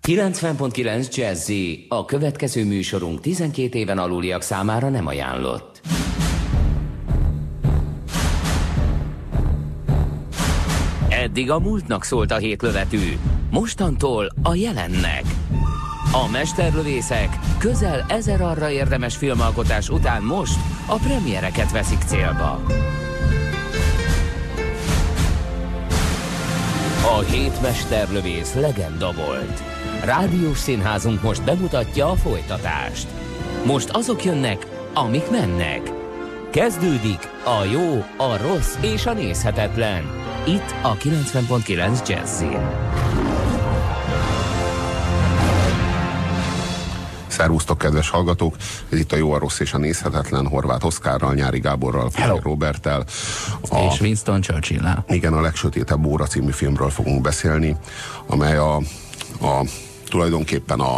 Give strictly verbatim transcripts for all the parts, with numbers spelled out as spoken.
kilencven pont kilenc Jazzy, a következő műsorunk tizenkét éven aluliak számára nem ajánlott. Eddig a múltnak szólt a hétlövetű, mostantól a jelennek. A mesterlövészek közel ezer arra érdemes filmalkotás után most a premiereket veszik célba. A hét mesterlövész legenda volt. Rádiós színházunk most bemutatja a folytatást. Most azok jönnek, amik mennek. Kezdődik a jó, a rossz és a nézhetetlen. Itt a kilencven pont kilenc Jazzin. Szervusztok, kedves hallgatók! Ez itt a jó, a rossz és a nézhetetlen, Horváth Oszkárral, Nyári Gáborral, Félek Róberttel. A, és Winston Churchill-nel. Igen, a Legsötétebb óra című filmről fogunk beszélni, amely a, a tulajdonképpen a,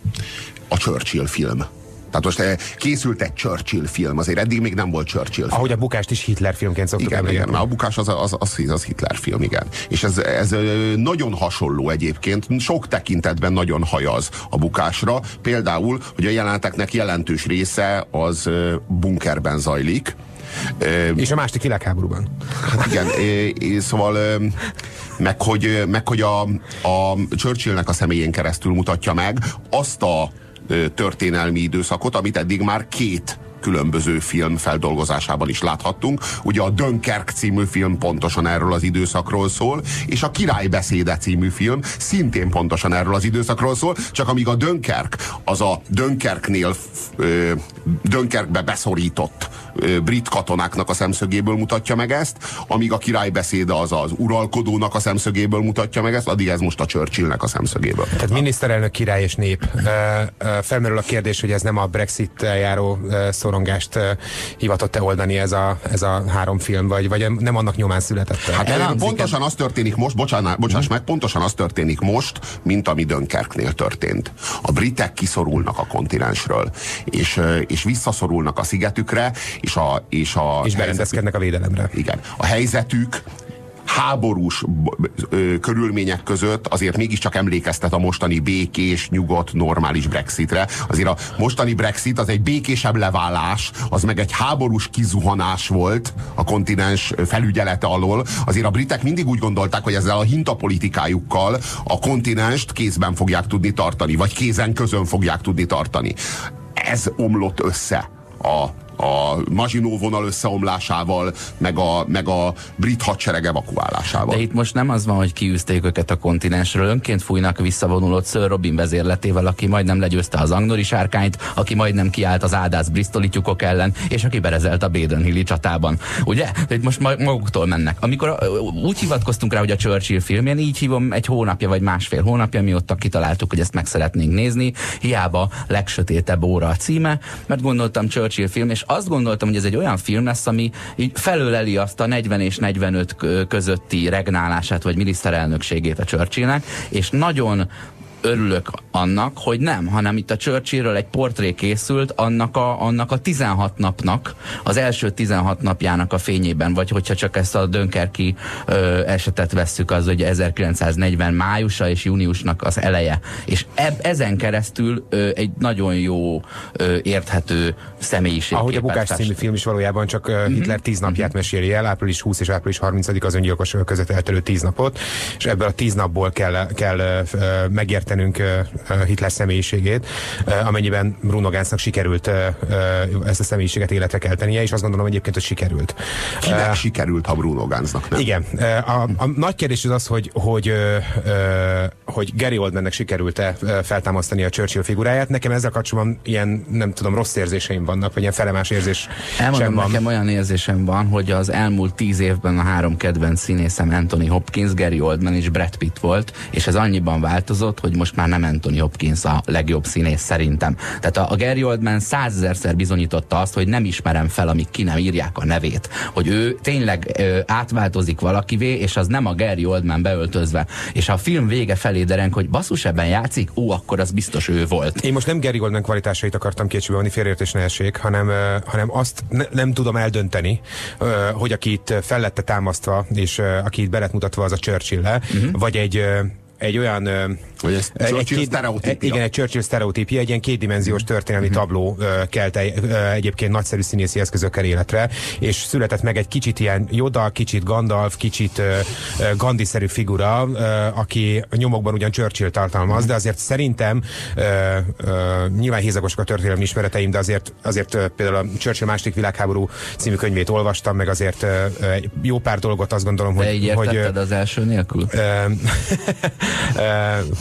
a Churchill film. Tehát most készült egy Churchill film, azért eddig még nem volt Churchill film. Ahogy a bukást is Hitler filmként szoktuk igen, emlékezni. Igen, a bukás az, az, az, az Hitler film, igen. És ez, ez nagyon hasonló egyébként, sok tekintetben nagyon hajaz a bukásra. Például, hogy a jeleneteknek jelentős része az bunkerben zajlik. És a második világháborúban. Hát igen, szóval meg hogy, meg, hogy a, a Churchillnek a személyén keresztül mutatja meg azt a történelmi időszakot, amit eddig már két különböző film feldolgozásában is láthattunk. Ugye a Dunkirk című film pontosan erről az időszakról szól, és a Király beszéde című film szintén pontosan erről az időszakról szól, csak amíg a Dunkirk az a Dunkirknél Dunkirkbe beszorított ö, brit katonáknak a szemszögéből mutatja meg ezt, amíg a Király beszéde az az uralkodónak a szemszögéből mutatja meg ezt, addig ez most a Churchillnek a szemszögéből. Tehát miniszterelnök, király és nép. Felmerül a kérdés, hogy ez nem a Brexit járó szorongást hivatott-e oldani ez a, ez a három film, vagy, vagy nem annak nyomán született? Hát el, pontosan az történik most, bocsánat, bocsáss meg, pontosan az történik most, mint ami Dunkirknél történt. A britek kiszorulnak a kontinensről, és, és visszaszorulnak a szigetükre, és a... És, a és berendezkednek a védelemre. Igen. A helyzetük háborús ö, körülmények között azért mégiscsak emlékeztet a mostani békés, nyugodt, normális Brexitre. Azért a mostani Brexit az egy békésebb leválás, az meg egy háborús kizuhanás volt a kontinens felügyelete alól. Azért a britek mindig úgy gondolták, hogy ezzel a hintapolitikájukkal a kontinenst kézben fogják tudni tartani, vagy kézen közön fogják tudni tartani. Ez omlott össze a a Maginot vonal összeomlásával, meg a, meg a brit hadsereg evakuálásával. De itt most nem az van, hogy kiűzték őket a kontinensről, önként fújnak visszavonulott Sir Robin vezérletével, aki majdnem legyőzte az Angdori sárkányt, aki majdnem kiállt az ádász bristoli tyúkok ellen, és aki berezelt a Baden Hilli csatában. Ugye? Itt most maguktól mennek. Amikor úgy hivatkoztunk rá, hogy a Churchill film, én így hívom egy hónapja vagy másfél hónapja, mióta kitaláltuk, hogy ezt meg szeretnénk nézni, hiába Legsötétebb óra a címe, mert gondoltam Churchill film, és azt gondoltam, hogy ez egy olyan film lesz, ami így felöleli azt a negyven és negyvenöt közötti regnálását, vagy miniszterelnökségét a Churchillnek, és nagyon örülök annak, hogy nem, hanem itt a Churchillről egy portré készült annak a, annak a tizenhat napnak, az első tizenhat napjának a fényében, vagy hogyha csak ezt a Dunkirki ö, esetet vesszük, az ugye ezerkilencszáznegyven májusa és júniusnak az eleje. És eb, ezen keresztül ö, egy nagyon jó, ö, érthető személyiség. Ahogy a Bukás című film is valójában csak uh, Hitler tíz napját meséli el, április huszadika és április harmincadika az öngyilkos között eltelő tíz napot, és ebből a tíz napból kell, kell uh, megérteni Hitler személyiségét, amennyiben Bruno Ganznak sikerült ezt a személyiséget életre keltenie, és azt gondolom egyébként, hogy sikerült. Kinek uh, sikerült, ha Bruno Ganznak nem? Igen. A, a nagy kérdés az az, hogy, hogy, hogy Gary Oldmannek sikerült-e feltámasztani a Churchill figuráját. Nekem ezzel kapcsolatban ilyen, nem tudom, rossz érzéseim vannak, vagy ilyen felemás érzés Elmondom, sem van. Nekem olyan érzésem van, hogy az elmúlt tíz évben a három kedvenc színészem Anthony Hopkins, Gary Oldman és Brad Pitt volt, és ez annyiban változott, hogy most már nem Anthony Hopkins a legjobb színész szerintem. Tehát a, a Gary Oldman százezerszer bizonyította azt, hogy nem ismerem fel, amíg ki nem írják a nevét. Hogy ő tényleg ö, átváltozik valakivé, és az nem a Gary Oldman beöltözve. És a film vége felé dereng, hogy basszus, ebben játszik, ó, akkor az biztos ő volt. Én most nem Gary Oldman kvalitásait akartam kétségbe vonni, félreértés ne essék, hanem, hanem azt ne, nem tudom eldönteni, hogy aki itt fel lett támasztva, és aki itt be lett mutatva, az a Churchill-le, uh-huh. vagy egy, egy olyan Vagy ez Churchill sztereotípia. Igen, egy Churchill sztereotípia, egy ilyen kétdimenziós történelmi uh-huh. tabló uh, kelte uh, egyébként nagyszerű színészi eszközökkel életre, és született meg egy kicsit ilyen Yoda, kicsit Gandalf, kicsit uh, uh, Gandhi-szerű figura, uh, aki nyomokban ugyan Churchill tartalmaz, uh-huh. de azért szerintem uh, uh, nyilván hézagosak a történelmi ismereteim, de azért, azért uh, például a Churchill második világháború című könyvét olvastam, meg azért uh, uh, jó pár dolgot azt gondolom, de hogy... így értetted hogy, az első nélkül? Uh, uh,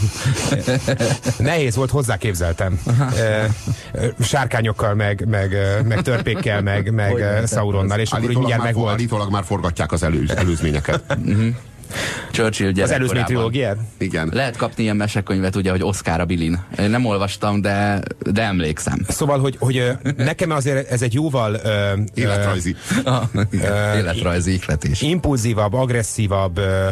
nehéz volt, hozzáképzeltem. Sárkányokkal, meg, meg, meg törpékkel, meg, meg Sauronnal, és akkor úgy mindjárt meg volt. Állítólag már forgatják az elő, előzményeket. Churchill az előzmény trilógiát? Igen. Lehet kapni ilyen mesekönyvet, ugye, hogy Oscar a Bilin. Én nem olvastam, de, de emlékszem. Szóval, hogy, hogy nekem azért ez egy jóval uh, életrajzi. Uh, uh, életrajzi ihletés. Impulzívabb, agresszívabb, uh,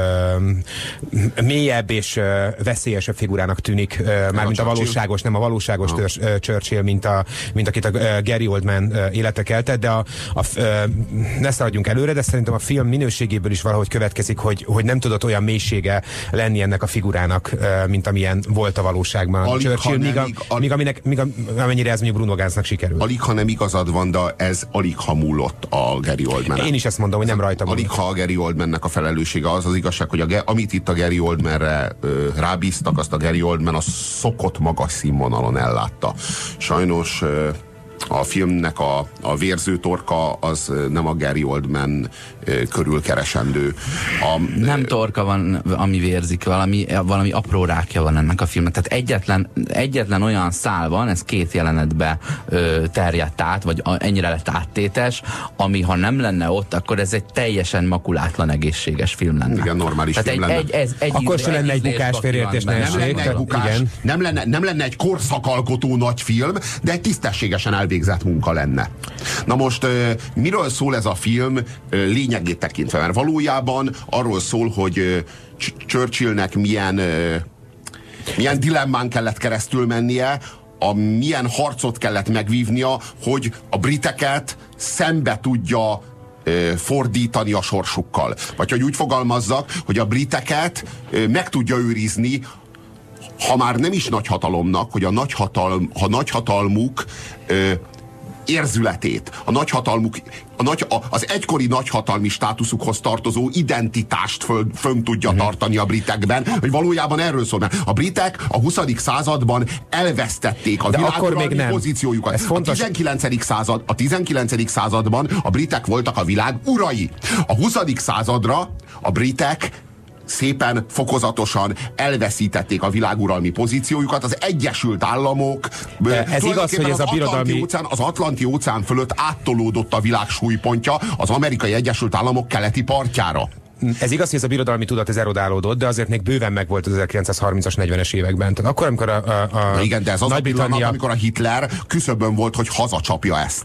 uh, mélyebb és uh, veszélyesebb figurának tűnik, uh, mármint a, a valóságos, nem a valóságos no. tör, uh, Churchill, mint, a, mint akit a uh, Gary Oldman uh, életre keltett, de a, a, uh, ne szaladjunk előre, de szerintem a film minőségéből is valahogy következik, hogy, hogy nem tudott olyan mélysége lenni ennek a figurának, mint amilyen volt a valóságban. Alig, Churchill, míg, a, al... míg, aminek, míg a, amennyire ez mondjuk Bruno Ganznak sikerült. Alig, ha nem igazad van, de ez alig ha múlott a Gary Oldman. Én is ezt mondom, hogy nem rajta múlott. Alig, ha a Gary Oldmannek a felelőssége, az az igazság, hogy a, amit itt a Gary Oldmanre ö, rábíztak, azt a Gary Oldman a szokott magas színvonalon ellátta. Sajnos ö, a filmnek a, a vérző torka az nem a Gary Oldman körül keresendő. A, nem torka van, ami vérzik, valami, valami apró rákja van ennek a filmnek. Tehát egyetlen, egyetlen olyan szál van, ez két jelenetbe ö, terjedt át, vagy a, ennyire lett áttétes, ami ha nem lenne ott, akkor ez egy teljesen makulátlan egészséges film lenne. Igen, normális Tehát film egy, lenne. Egy, ez, egy akkor se lenne egy bukás félreértés, nem lenne egy bukás, igen. nem, lenne, nem lenne egy korszakalkotó nagy film, de egy tisztességesen elvégzett munka lenne. Na most miről szól ez a film lényegét tekintve? Mert valójában arról szól, hogy Churchillnek milyen, milyen dilemmán kellett keresztül mennie, a milyen harcot kellett megvívnia, hogy a briteket szembe tudja fordítani a sorsukkal. Vagy hogy úgy fogalmazzak, hogy a briteket meg tudja őrizni, ha már nem is nagyhatalomnak, hogy a nagyhatalm, ha nagyhatalmuk érzületét, a nagyhatalmuk, a nagy, a, az egykori nagyhatalmi státuszukhoz tartozó identitást föl, fönn tudja uh-huh. tartani a britekben, hogy valójában erről szól. Mert a britek a huszadik században elvesztették a világuralmi pozíciójukat. A tizenkilencedik század, a tizenkilencedik században a britek voltak a világ urai. A huszadik századra a britek szépen, fokozatosan elveszítették a világuralmi pozíciójukat. Az Egyesült Államok ez igaz, hogy ez a birodalmi... óceán, az Atlanti óceán fölött áttolódott a világ súlypontja az Amerikai Egyesült Államok keleti partjára. Ez igaz, hogy ez a birodalmi tudat ez erodálódott, de azért még bőven megvolt az ezerkilencszázharmincas, negyvenes években. Tehát akkor, amikor a, a, a igen, de ez az a pillanat, amikor a Hitler küszöbön volt, hogy hazacsapja ezt.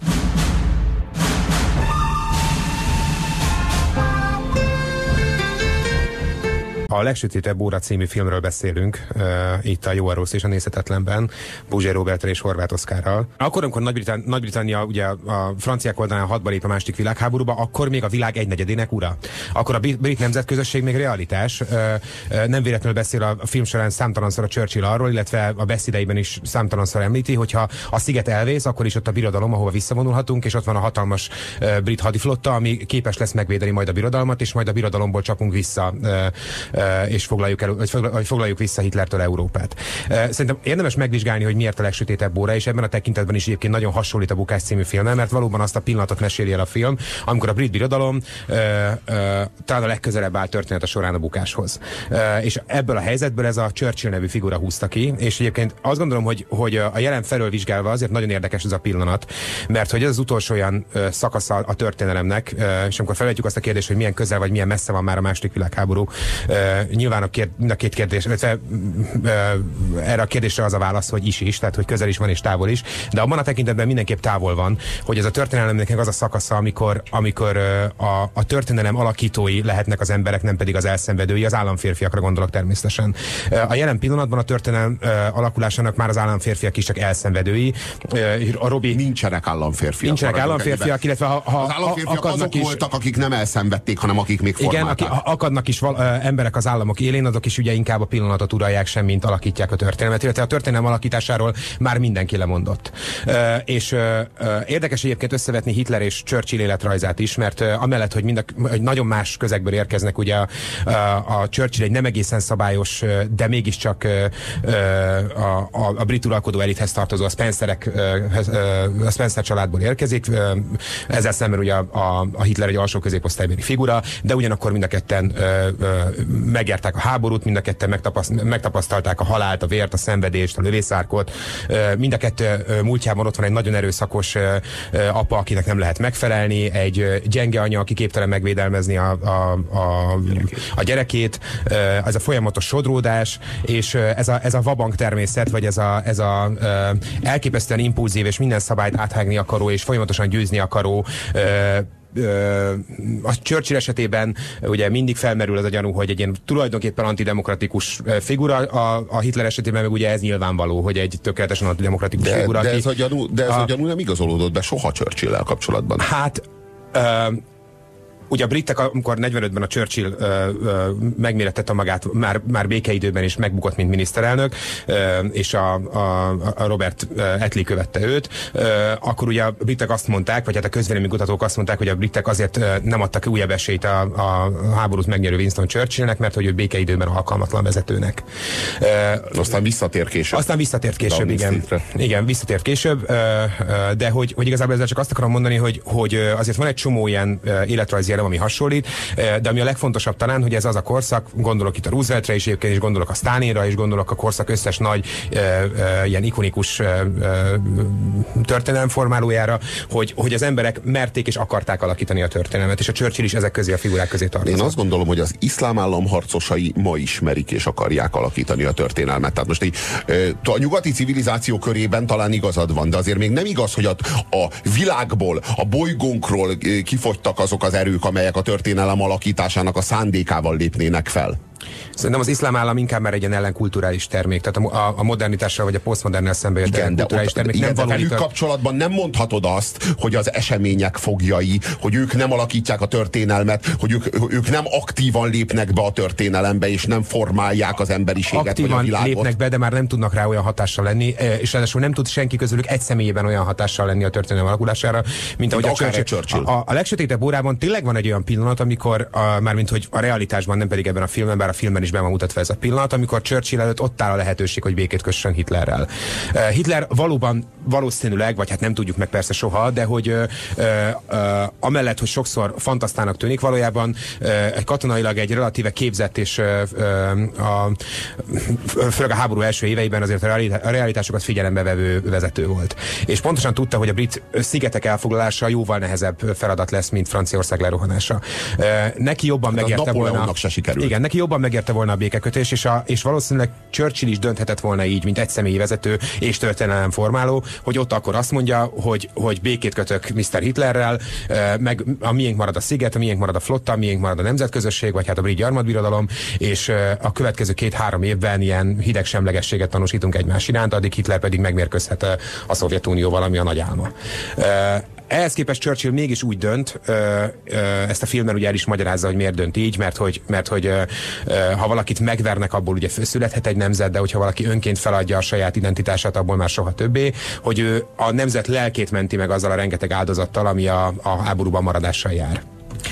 A Legsötétebb óra című filmről beszélünk, uh, itt a Jó, a rossz és a nézhetetlenben, Buzsé Roberttel és Horváth Oszkárral. Akkor, amikor Nagy-Britannia, Nagy-Britannia ugye a franciák oldalán hadba lép a második világháborúba, akkor még a világ egynegyedének ura. Akkor a brit nemzetközösség még realitás. Uh, uh, nem véletlenül beszél a, a film során számtalanszor a Churchill arról, illetve a beszédeiben is számtalanszor említi, hogyha a sziget elvész, akkor is ott a birodalom, ahova visszavonulhatunk, és ott van a hatalmas uh, brit hadiflotta, ami képes lesz megvédeni majd a birodalmat, és majd a birodalomból csapunk vissza uh, uh, és foglaljuk, el, vagy foglaljuk vissza Hitlertől Európát. Szerintem érdemes megvizsgálni, hogy miért a legsötétebb óra, és ebben a tekintetben is egyébként nagyon hasonlít a Bukás című filmmel, mert valóban azt a pillanatot meséli el a film, amikor a brit birodalom ö, ö, talán a legközelebb áll történet a során a bukáshoz. Ö, és ebből a helyzetből ez a Churchill nevű figura húzta ki, és egyébként azt gondolom, hogy, hogy a jelen felől vizsgálva azért nagyon érdekes ez a pillanat, mert hogy ez az utolsó olyan ö, szakasza a történelemnek, ö, és amikor felvetjük azt a kérdést, hogy milyen közel vagy milyen messze van már a második világháború, ö, nyilván a, kér, a két kérdés, illetve erre a kérdésre az a válasz, hogy is is, tehát hogy közel is van és távol is, de abban a tekintetben mindenképp távol van, hogy ez a történelemnek az a szakasza, amikor, amikor a, a történelem alakítói lehetnek az emberek, nem pedig az elszenvedői, az államférfiakra gondolok természetesen. A jelen pillanatban a történelem alakulásának már az államférfiak is csak elszenvedői. A Robi... Nincsenek államférfiak. Nincsenek államférfiak, illetve ha, ha az államférfiak azok is, voltak, akik nem elszenvedték, hanem akik még formálták. Igen, akik akadnak is val, emberek az az államok élén, azok is ugye inkább a pillanatot uralják sem, mint alakítják a történelmet. Illetve a történelem alakításáról már mindenki lemondott. Uh, és uh, uh, érdekes egyébként összevetni Hitler és Churchill életrajzát is, mert uh, amellett, hogy, mind a, hogy nagyon más közegből érkeznek, ugye a, a, a Churchill egy nem egészen szabályos, de mégiscsak uh, a, a, a brit uralkodó elithez tartozó, a Spencerek, uh, a Spencer családból érkezik. Uh, ezzel szemben ugye a, a, a Hitler egy alsó középosztálybeli figura, de ugyanakkor mind a ketten uh, uh, megjárták a háborút, mind a ketten megtapaszt, megtapasztalták a halált, a vért, a szenvedést, a lövészárkot. Uh, mind a kettő uh, múltjában ott van egy nagyon erőszakos uh, uh, apa, akinek nem lehet megfelelni, egy uh, gyenge anya, aki képtelen megvédelmezni a, a, a, a gyerekét. Uh, ez a folyamatos sodródás, és uh, ez, a, ez a vabank természet, vagy ez a, ez a uh, elképesztően impulzív és minden szabályt áthágni akaró és folyamatosan győzni akaró uh, a Churchill esetében ugye mindig felmerül az a gyanú, hogy egy ilyen tulajdonképpen antidemokratikus figura, a, a Hitler esetében meg ugye ez nyilvánvaló, hogy egy tökéletesen antidemokratikus de, figura. De aki, ez a gyanú, de ez a, a gyanú nem igazolódott be soha Churchill-lel kapcsolatban. Hát uh, ugye a britek, amikor negyvenötben a Churchill ö, ö, megmérettette magát már, már békeidőben is megbukott, mint miniszterelnök, ö, és a, a, a Robert Attlee követte őt, ö, akkor ugye a britek azt mondták, vagy hát a közvéleménykutatók azt mondták, hogy a britek azért ö, nem adtak újabb esélyt a, a háborút megnyerő Winston Churchillnek, mert hogy ő békeidőben alkalmatlan vezetőnek. Ö, aztán visszatért később. Aztán visszatért később, igen. Igen, visszatért később, ö, ö, de hogy, hogy igazából ezzel csak azt akarom mondani, hogy, hogy azért van egy csomó ilyen életrajzi ami hasonlít, de ami a legfontosabb talán, hogy ez az a korszak, gondolok itt a Rooseveltre is egyébként, és gondolok a Stalinra, és gondolok a korszak összes nagy e, e, ilyen ikonikus e, e, történelemformálójára, hogy, hogy az emberek merték és akarták alakítani a történelmet, és a Churchill is ezek közé a figurák közé tartozik. Én azt gondolom, hogy az iszlám állam harcosai ma ismerik és akarják alakítani a történelmet. Tehát most egy, a nyugati civilizáció körében talán igazad van, de azért még nem igaz, hogy a, a világból, a bolygónkról kifogytak azok az erők, amelyek a történelem alakításának a szándékával lépnének fel. Szerintem az iszlám állam inkább már egy ilyen ellenkulturális termék, tehát a, a modernitással vagy a posztmodernnel szemben jött ellenkulturális termék. Igen, nem de velük tör... kapcsolatban nem mondhatod azt, hogy az események fogjai, hogy ők nem alakítják a történelmet, hogy ők, ők nem aktívan lépnek be a történelembe, és nem formálják az emberiséget aktívan vagy a világot. Lépnek be, de már nem tudnak rá olyan hatással lenni, és ráadásul nem tud senki közülük egy személyében olyan hatással lenni a történelem alakulására, mint ahogy a Churchill. Churchill. A, a legsötétebb órában tényleg van egy olyan pillanat, amikor a, mármint hogy a realitásban, nem pedig ebben a filmben, bár a filmben is be van mutatva ez a pillanat, amikor Churchill előtt ott áll a lehetőség, hogy békét kössön Hitlerrel. Uh, Hitler valóban valószínűleg, vagy hát nem tudjuk meg persze soha, de hogy uh, uh, amellett, hogy sokszor fantasztának tűnik, valójában uh, egy katonailag egy relatíve képzett és uh, uh, a, főleg a háború első éveiben azért a realitásokat figyelembe vevő vezető volt. És pontosan tudta, hogy a brit szigetek elfoglalása jóval nehezebb feladat lesz, mint Franciaország lerohanása. Uh, neki jobban hát megérte volna. Igen, neki jobban megérte volna a békekötés, és, a, és valószínűleg Churchill is dönthetett volna így, mint egyszemélyi vezető és történelemformáló, hogy ott akkor azt mondja, hogy, hogy békét kötök miszter Hitlerrel, meg a miénk marad a sziget, a miénk marad a flotta, a miénk marad a nemzetközösség, vagy hát a brit gyarmatbirodalom, és a következő két-három évben ilyen hideg semlegességet tanúsítunk egymás iránt, addig Hitler pedig megmérkőzhet a Szovjetunióval, ami a nagy álma. Ehhez képest Churchill mégis úgy dönt, ö, ö, ezt a filmben ugye el is magyarázza, hogy miért dönt így, mert hogy, mert hogy ö, ö, ha valakit megvernek, abból ugye születhet egy nemzet, de hogyha valaki önként feladja a saját identitását, abból már soha többé, hogy ő a nemzet lelkét menti meg azzal a rengeteg áldozattal, ami a, a háborúban maradással jár.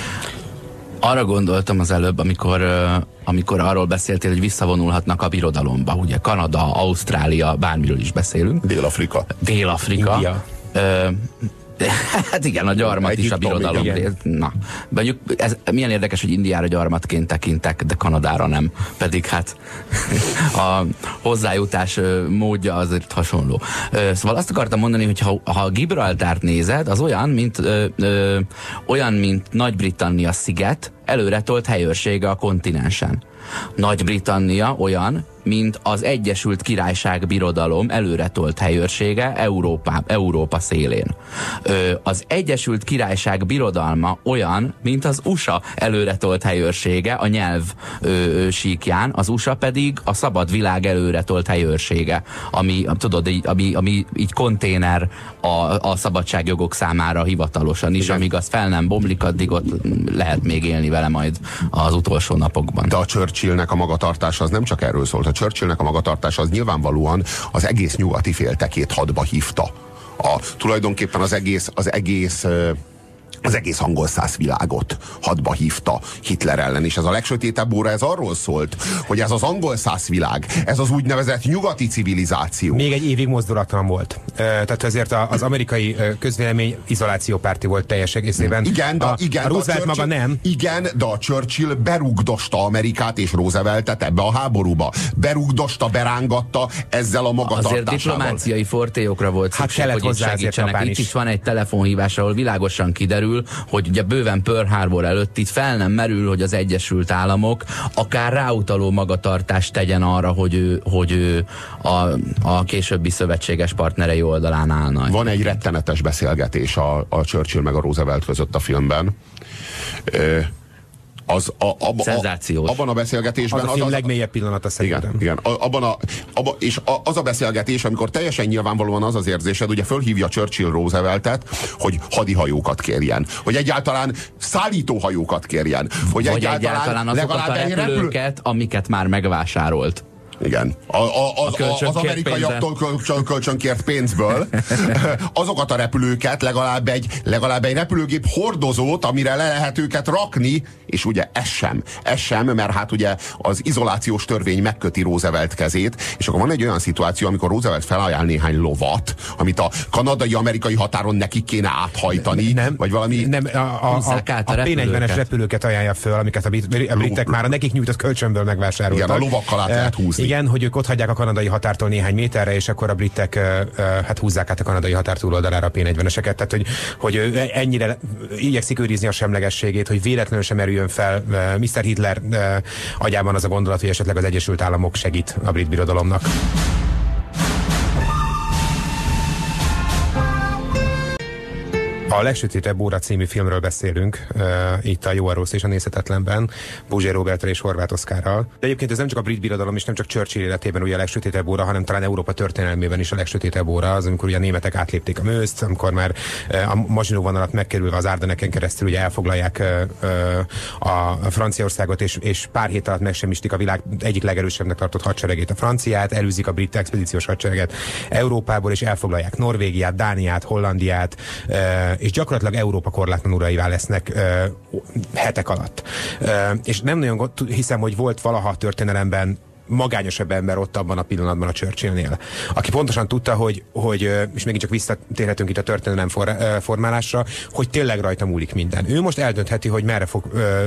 Arra gondoltam az előbb, amikor, amikor arról beszéltél, hogy visszavonulhatnak a birodalomba. Ugye Kanada, Ausztrália, bármiről is beszélünk. Dél-Afrika. Dél-Afrika. India. Ö, Hát igen, a gyarmat is a birodalom. Na, mondjuk ez milyen érdekes, hogy Indiára gyarmatként tekintek, de Kanadára nem. Pedig hát a hozzájutás módja azért hasonló. Szóval azt akartam mondani, hogy ha, ha Gibraltárt nézed, az olyan, mint ö, ö, olyan, mint Nagy-Britannia sziget, előretolt helyőrsége a kontinensen. Nagy-Britannia olyan, mint az Egyesült Királyság Birodalom előretolt helyőrsége Európa, Európa szélén. Ö, az Egyesült Királyság Birodalma olyan, mint az u es á előretolt helyőrsége a nyelv ö, síkján, az u es á pedig a szabad világ előretolt helyőrsége, ami, tudod, így, ami, ami így konténer a, a szabadságjogok számára hivatalosan is, igen. Amíg az fel nem bomlik, addig ott lehet még élni vele majd az utolsó napokban. De a Churchillnek a magatartása az nem csak erről szólt. A Churchillnek a magatartása az nyilvánvalóan az egész nyugati féltekét hadba hívta. A, tulajdonképpen az egész, az egész az egész angol száz világot hadba hívta Hitler ellen, és ez a legsötétebb óra, ez arról szólt, hogy ez az angol száz világ, ez az úgynevezett nyugati civilizáció. Még egy évig mozdulatlan volt. Tehát ezért az amerikai közvélemény izolációpárti volt teljes egészében. Igen, de, a, igen, a Roosevelt maga nem. Igen, de a Churchill berugdosta Amerikát és Rooseveltet ebbe a háborúba. Berugdosta, berángatta ezzel a magatartásával. Azért diplomáciai fortélyokra volt szükség, hát hogy itt segítsenek. Itt is van egy telefonhívás, ahol világosan kiderül, hogy ugye bőven Pearl Harbor előtt itt fel nem merül, hogy az Egyesült Államok akár ráutaló magatartást tegyen arra, hogy ő, hogy ő a, a későbbi szövetséges partnerei oldalán állna. Van egy rettenetes beszélgetés a, a Churchill meg a Roosevelt között a filmben. Ö, Az, a, abba, Szenzációs. A, abban a beszélgetésben... Az a film az, legmélyebb pillanata szerintem. Igen, igen. Abban a, abba, és a, az a beszélgetés, amikor teljesen nyilvánvalóan az az érzésed, ugye fölhívja Churchill Rooseveltet, hogy hadihajókat kérjen. Hogy egyáltalán szállítóhajókat kérjen. Hogy Vagy egyáltalán, egyáltalán azokat a repülőket, repül... amiket már megvásárolt. Igen. A, a, az, a az amerikaiaktól kölcsön, kölcsön kért pénzből azokat a repülőket, legalább egy, legalább egy repülőgép hordozót, amire le lehet őket rakni, és ugye ez sem. Ez sem, mert hát ugye az izolációs törvény megköti Roosevelt kezét, és akkor van egy olyan szituáció, amikor Roosevelt felajánl néhány lovat, amit a kanadai-amerikai határon nekik kéne áthajtani, nem, vagy valami... Nem, a, a, a, a, a P negyvenes repülőket ajánlja föl, amiket a, a britek már a nekik nyújtott kölcsönből megvásároltak. Igen, a lovakkal át lehet húzni. Igen, hogy ők ott hagyják a kanadai határtól néhány méterre, és akkor a britek uh, hát húzzák át a kanadai határ túloldalára a P negyveneseket. Tehát, hogy, hogy ennyire igyekszik őrizni a semlegességét, hogy véletlenül sem erüljön fel uh, miszter Hitler uh, agyában az a gondolat, hogy esetleg az Egyesült Államok segít a brit birodalomnak. A Legsötétebb óra című filmről beszélünk, uh, itt a Jó, a rossz és a nézhetetlenben, Buzsé Roberttel és Horváth Oszkárral. De egyébként ez nem csak a brit birodalom, és nem csak Churchill életében ugye a legsötétebb óra, hanem talán Európa történelmében is a legsötétebb óra, az, amikor ugye a németek átlépték a Mőszt, amikor már uh, a Maginot vonalat megkerülve az Ardeneken keresztül ugye elfoglalják uh, uh, a Franciaországot, és, és pár hét alatt megsemmisítik a világ egyik legerősebbnek tartott hadseregét, a franciát, elűzik a brit expedíciós hadsereget Európából, és elfoglalják Norvégiát, Dániát, Hollandiát, uh, és gyakorlatilag Európa korlátlan uraivá lesznek ö, hetek alatt. Ö, és nem nagyon hiszem, hogy volt valaha a történelemben magányosabb ember ott abban a pillanatban a Churchillnél, aki pontosan tudta, hogy, hogy és megint csak visszatérhetünk itt a történelem for, formálásra, hogy tényleg rajta múlik minden. Ő most eldöntheti, hogy merre fog, ö,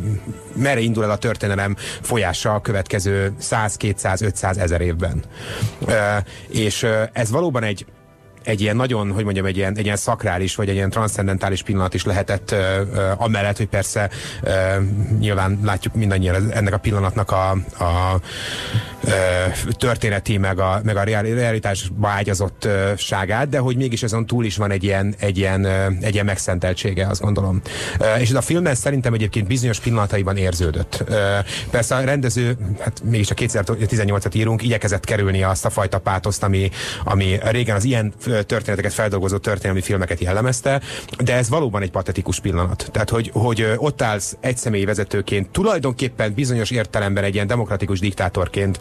merre indul el a történelem folyása a következő száz, kétszáz, ötszáz, ezer évben. Ö, és ö, ez valóban egy egy ilyen nagyon, hogy mondjam, egy ilyen, egy ilyen szakrális, vagy egy ilyen transzcendentális pillanat is lehetett, uh, uh, amellett, hogy persze uh, nyilván látjuk mindannyian ennek a pillanatnak a, a uh, történeti, meg a, meg a realitásba ágyazottságát, de hogy mégis azon túl is van egy ilyen, egy ilyen, uh, egy ilyen megszenteltsége, azt gondolom. Uh, és ez a filmben szerintem egyébként bizonyos pillanataiban érződött. Uh, persze a rendező, hát mégis a kétezer-tizennyolcat írunk, igyekezett kerülni azt a fajta pátoszt, ami, ami régen az ilyen történeteket feldolgozó történelmi filmeket jellemezte, de ez valóban egy patetikus pillanat. Tehát, hogy, hogy ott állsz egy személyi vezetőként, tulajdonképpen bizonyos értelemben egy ilyen demokratikus diktátorként,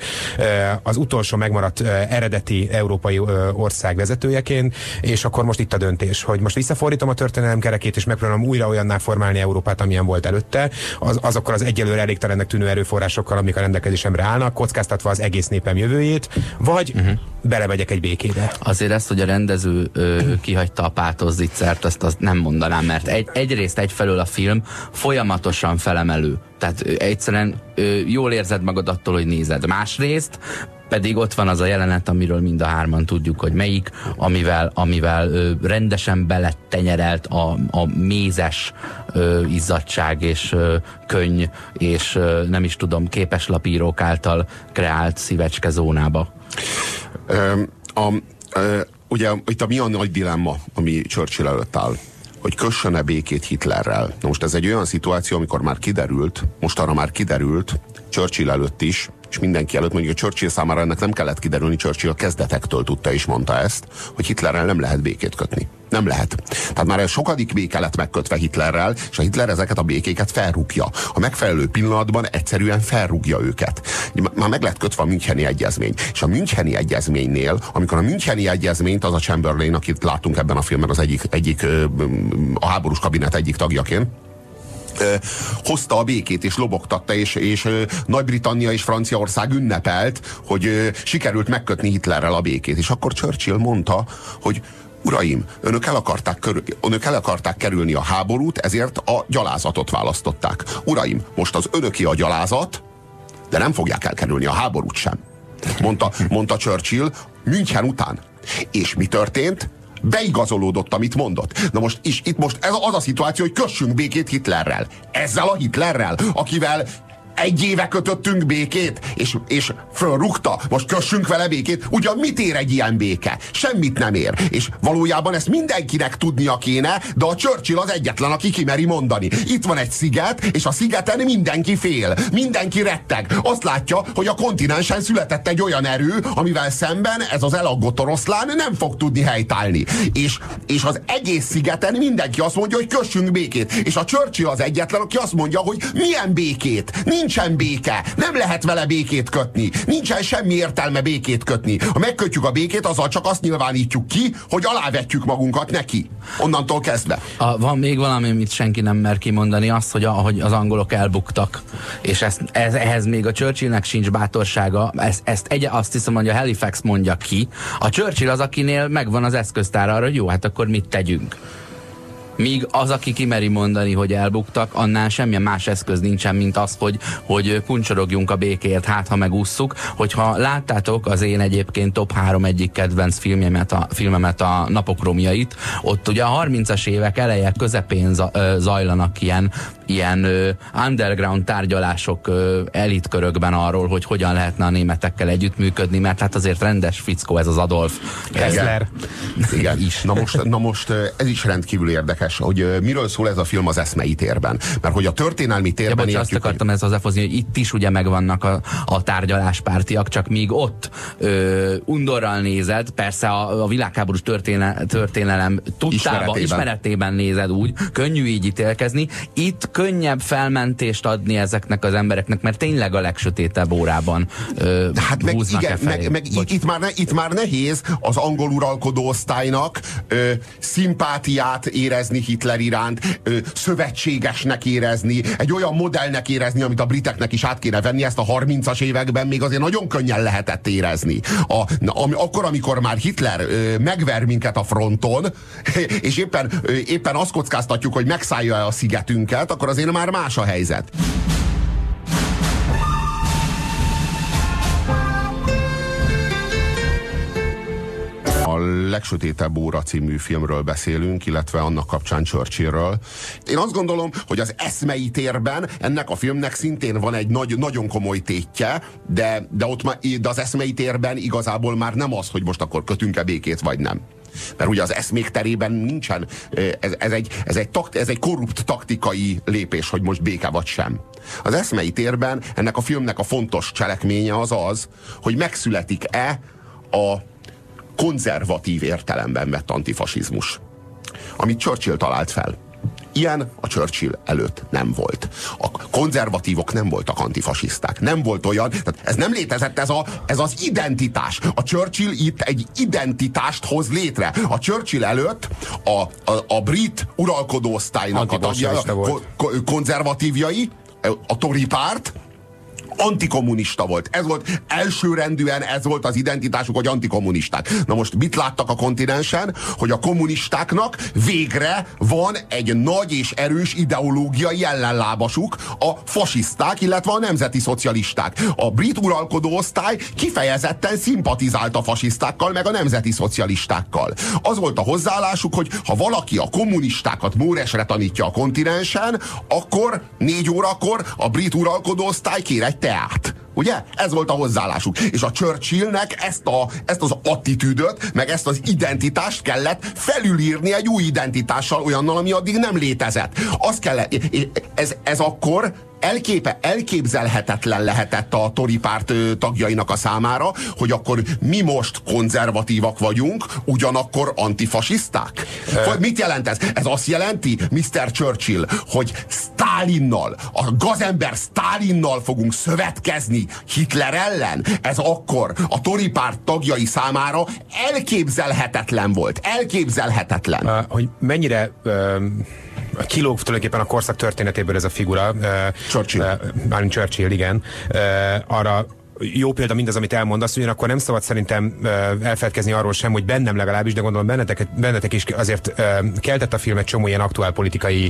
az utolsó megmaradt eredeti európai ország vezetőjeként, és akkor most itt a döntés, hogy most visszafordítom a történelem kerekét, és megpróbálom újra olyanná formálni Európát, amilyen volt előtte, az, azokkal az egyelőre elégtelennek tűnő erőforrásokkal, amik a rendelkezésemre állnak, kockáztatva az egész népem jövőjét, vagy uh-huh. belemegyek egy békébe. Azért ezt, hogy a rendező ö, kihagyta a pátoszzicsert, azt, azt nem mondanám, mert egy, egyrészt egyfelől a film folyamatosan felemelő. Tehát ö, egyszerűen ö, jól érzed magad attól, hogy nézed. Másrészt pedig ott van az a jelenet, amiről mind a hárman tudjuk, hogy melyik, amivel, amivel ö, rendesen belettenyerelt a, a mézes ö, izzadság és ö, könny és ö, nem is tudom, képeslapírók által kreált szívecske zónába. Ö, a, ö, ugye itt a mi a nagy dilemma, ami Churchill előtt áll, hogy kössön-e békét Hitlerrel. Na most ez egy olyan szituáció, amikor már kiderült, mostanra már kiderült, Churchill előtt is, és mindenki előtt, mondjuk a Churchill számára ennek nem kellett kiderülni, Churchill a kezdetektől tudta és mondta ezt, hogy Hitlerrel nem lehet békét kötni. Nem lehet. Tehát már sokadik béke lett megkötve Hitlerrel, és a Hitler ezeket a békéket felrúgja. A megfelelő pillanatban egyszerűen felrúgja őket. Már meg lett kötve a Müncheni egyezmény. És a Müncheni egyezménynél, amikor a Müncheni egyezményt az a Chamberlain, akit látunk ebben a filmben az egyik, egyik a háborús kabinet egyik tagjaként, hozta a békét és lobogtatta, és, és Nagy-Britannia és Franciaország ünnepelt, hogy sikerült megkötni Hitlerrel a békét. És akkor Churchill mondta, hogy uraim, önök el, akarták körül, önök el akarták kerülni a háborút, ezért a gyalázatot választották. Uraim, most az önöké a gyalázat, de nem fogják elkerülni a háborút sem. Mondta, mondta Churchill München után. És mi történt? Beigazolódott, amit mondott. Na most, és itt most ez az a szituáció, hogy kössünk békét Hitlerrel. Ezzel a Hitlerrel, akivel egy éve kötöttünk békét, és, és fölrúgta, most kössünk vele békét. Ugyan mit ér egy ilyen béke? Semmit nem ér. És valójában ezt mindenkinek tudnia kéne, de a Churchill az egyetlen, aki kimeri mondani. Itt van egy sziget, és a szigeten mindenki fél. Mindenki retteg. Azt látja, hogy a kontinensen született egy olyan erő, amivel szemben ez az elaggott oroszlán nem fog tudni helytállni. És, és az egész szigeten mindenki azt mondja, hogy kössünk békét. És a Churchill az egyetlen, aki azt mondja, hogy milyen békét? Nincsen béke, nem lehet vele békét kötni, nincsen semmi értelme békét kötni. Ha megkötjük a békét, azzal csak azt nyilvánítjuk ki, hogy alávetjük magunkat neki. Onnantól kezdve. A, van még valami, amit senki nem mer kimondani, az, hogy, ahogy az angolok elbuktak, és ezt, ez, ehhez még a Churchillnek sincs bátorsága, ezt, ezt egy, azt hiszem, hogy a Halifax mondja ki. A Churchill az, akinél megvan az eszköztár arra, hogy jó, hát akkor mit tegyünk. Míg az, aki kimeri mondani, hogy elbuktak, annál semmilyen más eszköz nincsen, mint az, hogy, hogy kuncsorogjunk a békért, hát ha megússzuk. Hogyha láttátok az én egyébként top három egyik kedvenc filmjemet, a, filmemet, a Napok romjait, ott ugye a harmincas évek eleje közepén zajlanak ilyen, ilyen underground tárgyalások elitkörökben arról, hogy hogyan lehetne a németekkel együttműködni, mert hát azért rendes fickó ez az Adolf Kessler. Igen. Is. Na most, na most ez is rendkívül érdekes, hogy miről szól ez a film az eszmei térben. Mert hogy a történelmi térben... Ja, bocs, azt akartam ezt hozzáfhozni, hogy itt is ugye megvannak a, a tárgyaláspártiak, csak míg ott ö, undorral nézed, persze a, a világháborús történe, történelem tudtába, ismeretében. ismeretében nézed úgy, könnyű így ítélkezni, itt könnyebb felmentést adni ezeknek az embereknek, mert tényleg a legsötétebb órában ö, hát meg, húznak igen, e felé. meg, meg itt, itt, már ne, itt már nehéz az angol uralkodó osztálynak ö, szimpátiát érezni Hitler iránt, ö, szövetségesnek érezni, egy olyan modellnek érezni, amit a briteknek is át kéne venni, ezt a harmincas években még azért nagyon könnyen lehetett érezni. A, ami, akkor, amikor már Hitler ö, megver minket a fronton, és éppen, ö, éppen azt kockáztatjuk, hogy megszállja a szigetünket, akkor azért már más a helyzet. A Legsötétebb óra című filmről beszélünk, illetve annak kapcsán Churchillről. Én azt gondolom, hogy az eszmei térben ennek a filmnek szintén van egy nagy, nagyon komoly tétje, de, de, ott már, de az eszmei térben igazából már nem az, hogy most akkor kötünk-e békét, vagy nem. Mert ugye az eszmék terében nincsen, ez, ez, egy, ez, egy takt, ez egy korrupt taktikai lépés, hogy most béke vagy sem. Az eszmei térben ennek a filmnek a fontos cselekménye az az, hogy megszületik-e a konzervatív értelemben vett antifasizmus, amit Churchill talált fel. Ilyen a Churchill előtt nem volt. A konzervatívok nem voltak antifasiszták. Nem volt olyan, tehát ez nem létezett, ez, a, ez az identitás. A Churchill itt egy identitást hoz létre. A Churchill előtt a, a, a brit uralkodó osztálynak a, a konzervatívjai, a Tory párt, antikommunista volt. Ez volt elsőrendűen, ez volt az identitásuk, hogy antikommunisták. Na most mit láttak a kontinensen? Hogy a kommunistáknak végre van egy nagy és erős ideológiai ellenlábasuk, a fasiszták, illetve a nemzeti szocialisták. A brit uralkodó osztály kifejezetten szimpatizált a fasisztákkal, meg a nemzeti szocialistákkal. Az volt a hozzáállásuk, hogy ha valaki a kommunistákat Móresre tanítja a kontinensen, akkor négy órakor a brit uralkodó osztály kér egy teát. Ugye? Ez volt a hozzáállásuk. És a Churchillnek ezt, a, ezt az attitűdöt, meg ezt az identitást kellett felülírni egy új identitással, olyannal, ami addig nem létezett. Az kellett, ez, ez akkor elképe, elképzelhetetlen lehetett a Tory párt tagjainak a számára, hogy akkor mi most konzervatívak vagyunk, ugyanakkor antifasiszták? Vagy mit jelent ez? Ez azt jelenti, miszter Churchill, hogy Sztálinnal, a gazember Sztálinnal fogunk szövetkezni Hitler ellen? Ez akkor a Tory párt tagjai számára elképzelhetetlen volt. Elképzelhetetlen. Uh, hogy mennyire... Uh... kilóg tulajdonképpen a korszak történetéből ez a figura. Churchill. Mármint Churchill, igen. Arra jó példa mindaz, amit elmondasz, ugyanakkor nem szabad szerintem elfeledkezni arról sem, hogy bennem legalábbis, de gondolom bennetek, bennetek is azért keltett a film egy csomó ilyen aktuálpolitikai,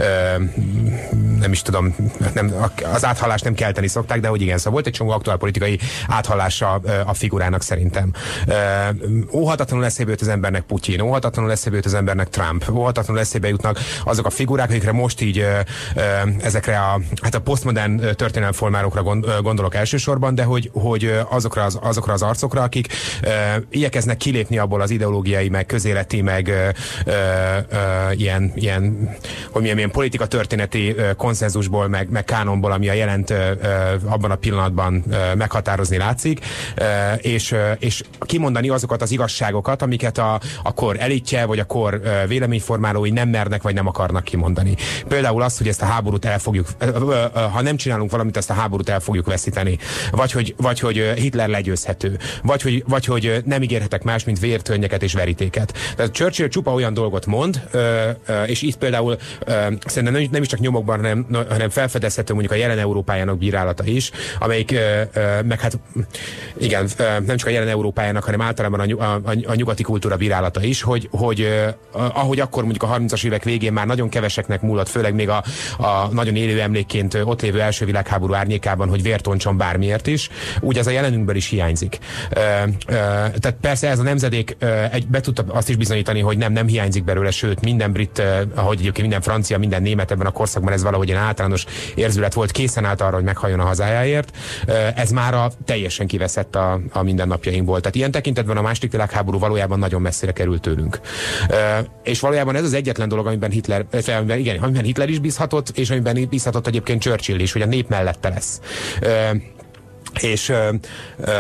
nem is tudom, nem, az áthallást nem kelteni szokták, de hogy igen, szóval volt egy csomó aktuálpolitikai áthallása a figurának szerintem. Óhatatlanul eszébe jut az embernek Putyin, óhatatlanul eszébe jut az embernek Trump, óhatatlanul eszébe jutnak azok a figurák, akikre most így ezekre a, hát a posztmodern történelemformálókra gondolok elsősorban, de hogy, hogy azokra, az, azokra az arcokra, akik e, igyekeznek kilépni abból az ideológiai, meg közéleti, meg e, e, ilyen, ilyen, hogy milyen, milyen politika történeti e, konszenzusból, meg, meg kánonból, ami a jelent e, abban a pillanatban e, meghatározni látszik, e, és, e, és kimondani azokat az igazságokat, amiket a, a kor elitje, vagy a kor e, véleményformálói nem mernek, vagy nem akarnak kimondani. Például az, hogy ezt a háborút el fogjuk, e, e, e, ha nem csinálunk valamit, ezt a háborút el fogjuk veszíteni. Vagy hogy, vagy hogy Hitler legyőzhető, vagy hogy, vagy hogy nem ígérhetek más, mint vértörnyeket és verítéket. Tehát Churchill csupa olyan dolgot mond, és itt például szerintem nem is csak nyomokban, hanem, hanem felfedezhető mondjuk a jelen Európájának bírálata is, amelyik meg hát igen, nem csak a jelen Európájának, hanem általában a, a, a nyugati kultúra bírálata is, hogy, hogy ahogy akkor mondjuk a harmincas évek végén már nagyon keveseknek múlott, főleg még a, a nagyon élő emlékként ott lévő első világháború árnyékában, hogy vértoncson bármiért is, úgy ez a jelenünkből is hiányzik. Uh, uh, tehát persze ez a nemzedék uh, egy, be tudta azt is bizonyítani, hogy nem, nem hiányzik belőle, sőt minden brit, uh, ahogy egyébként minden francia, minden német ebben a korszakban ez valahogy egy általános érzület volt, készen állt arra, hogy meghalljon a hazájáért. Uh, ez már a, teljesen kiveszett a, a mindennapjainkból. Tehát ilyen tekintetben a második világháború valójában nagyon messzire került tőlünk. Uh, és valójában ez az egyetlen dolog, amiben Hitler, amiben, igen, amiben Hitler is bízhatott, és amiben bízhatott egyébként Churchill is, hogy a nép mellette lesz. Uh, és ö, ö,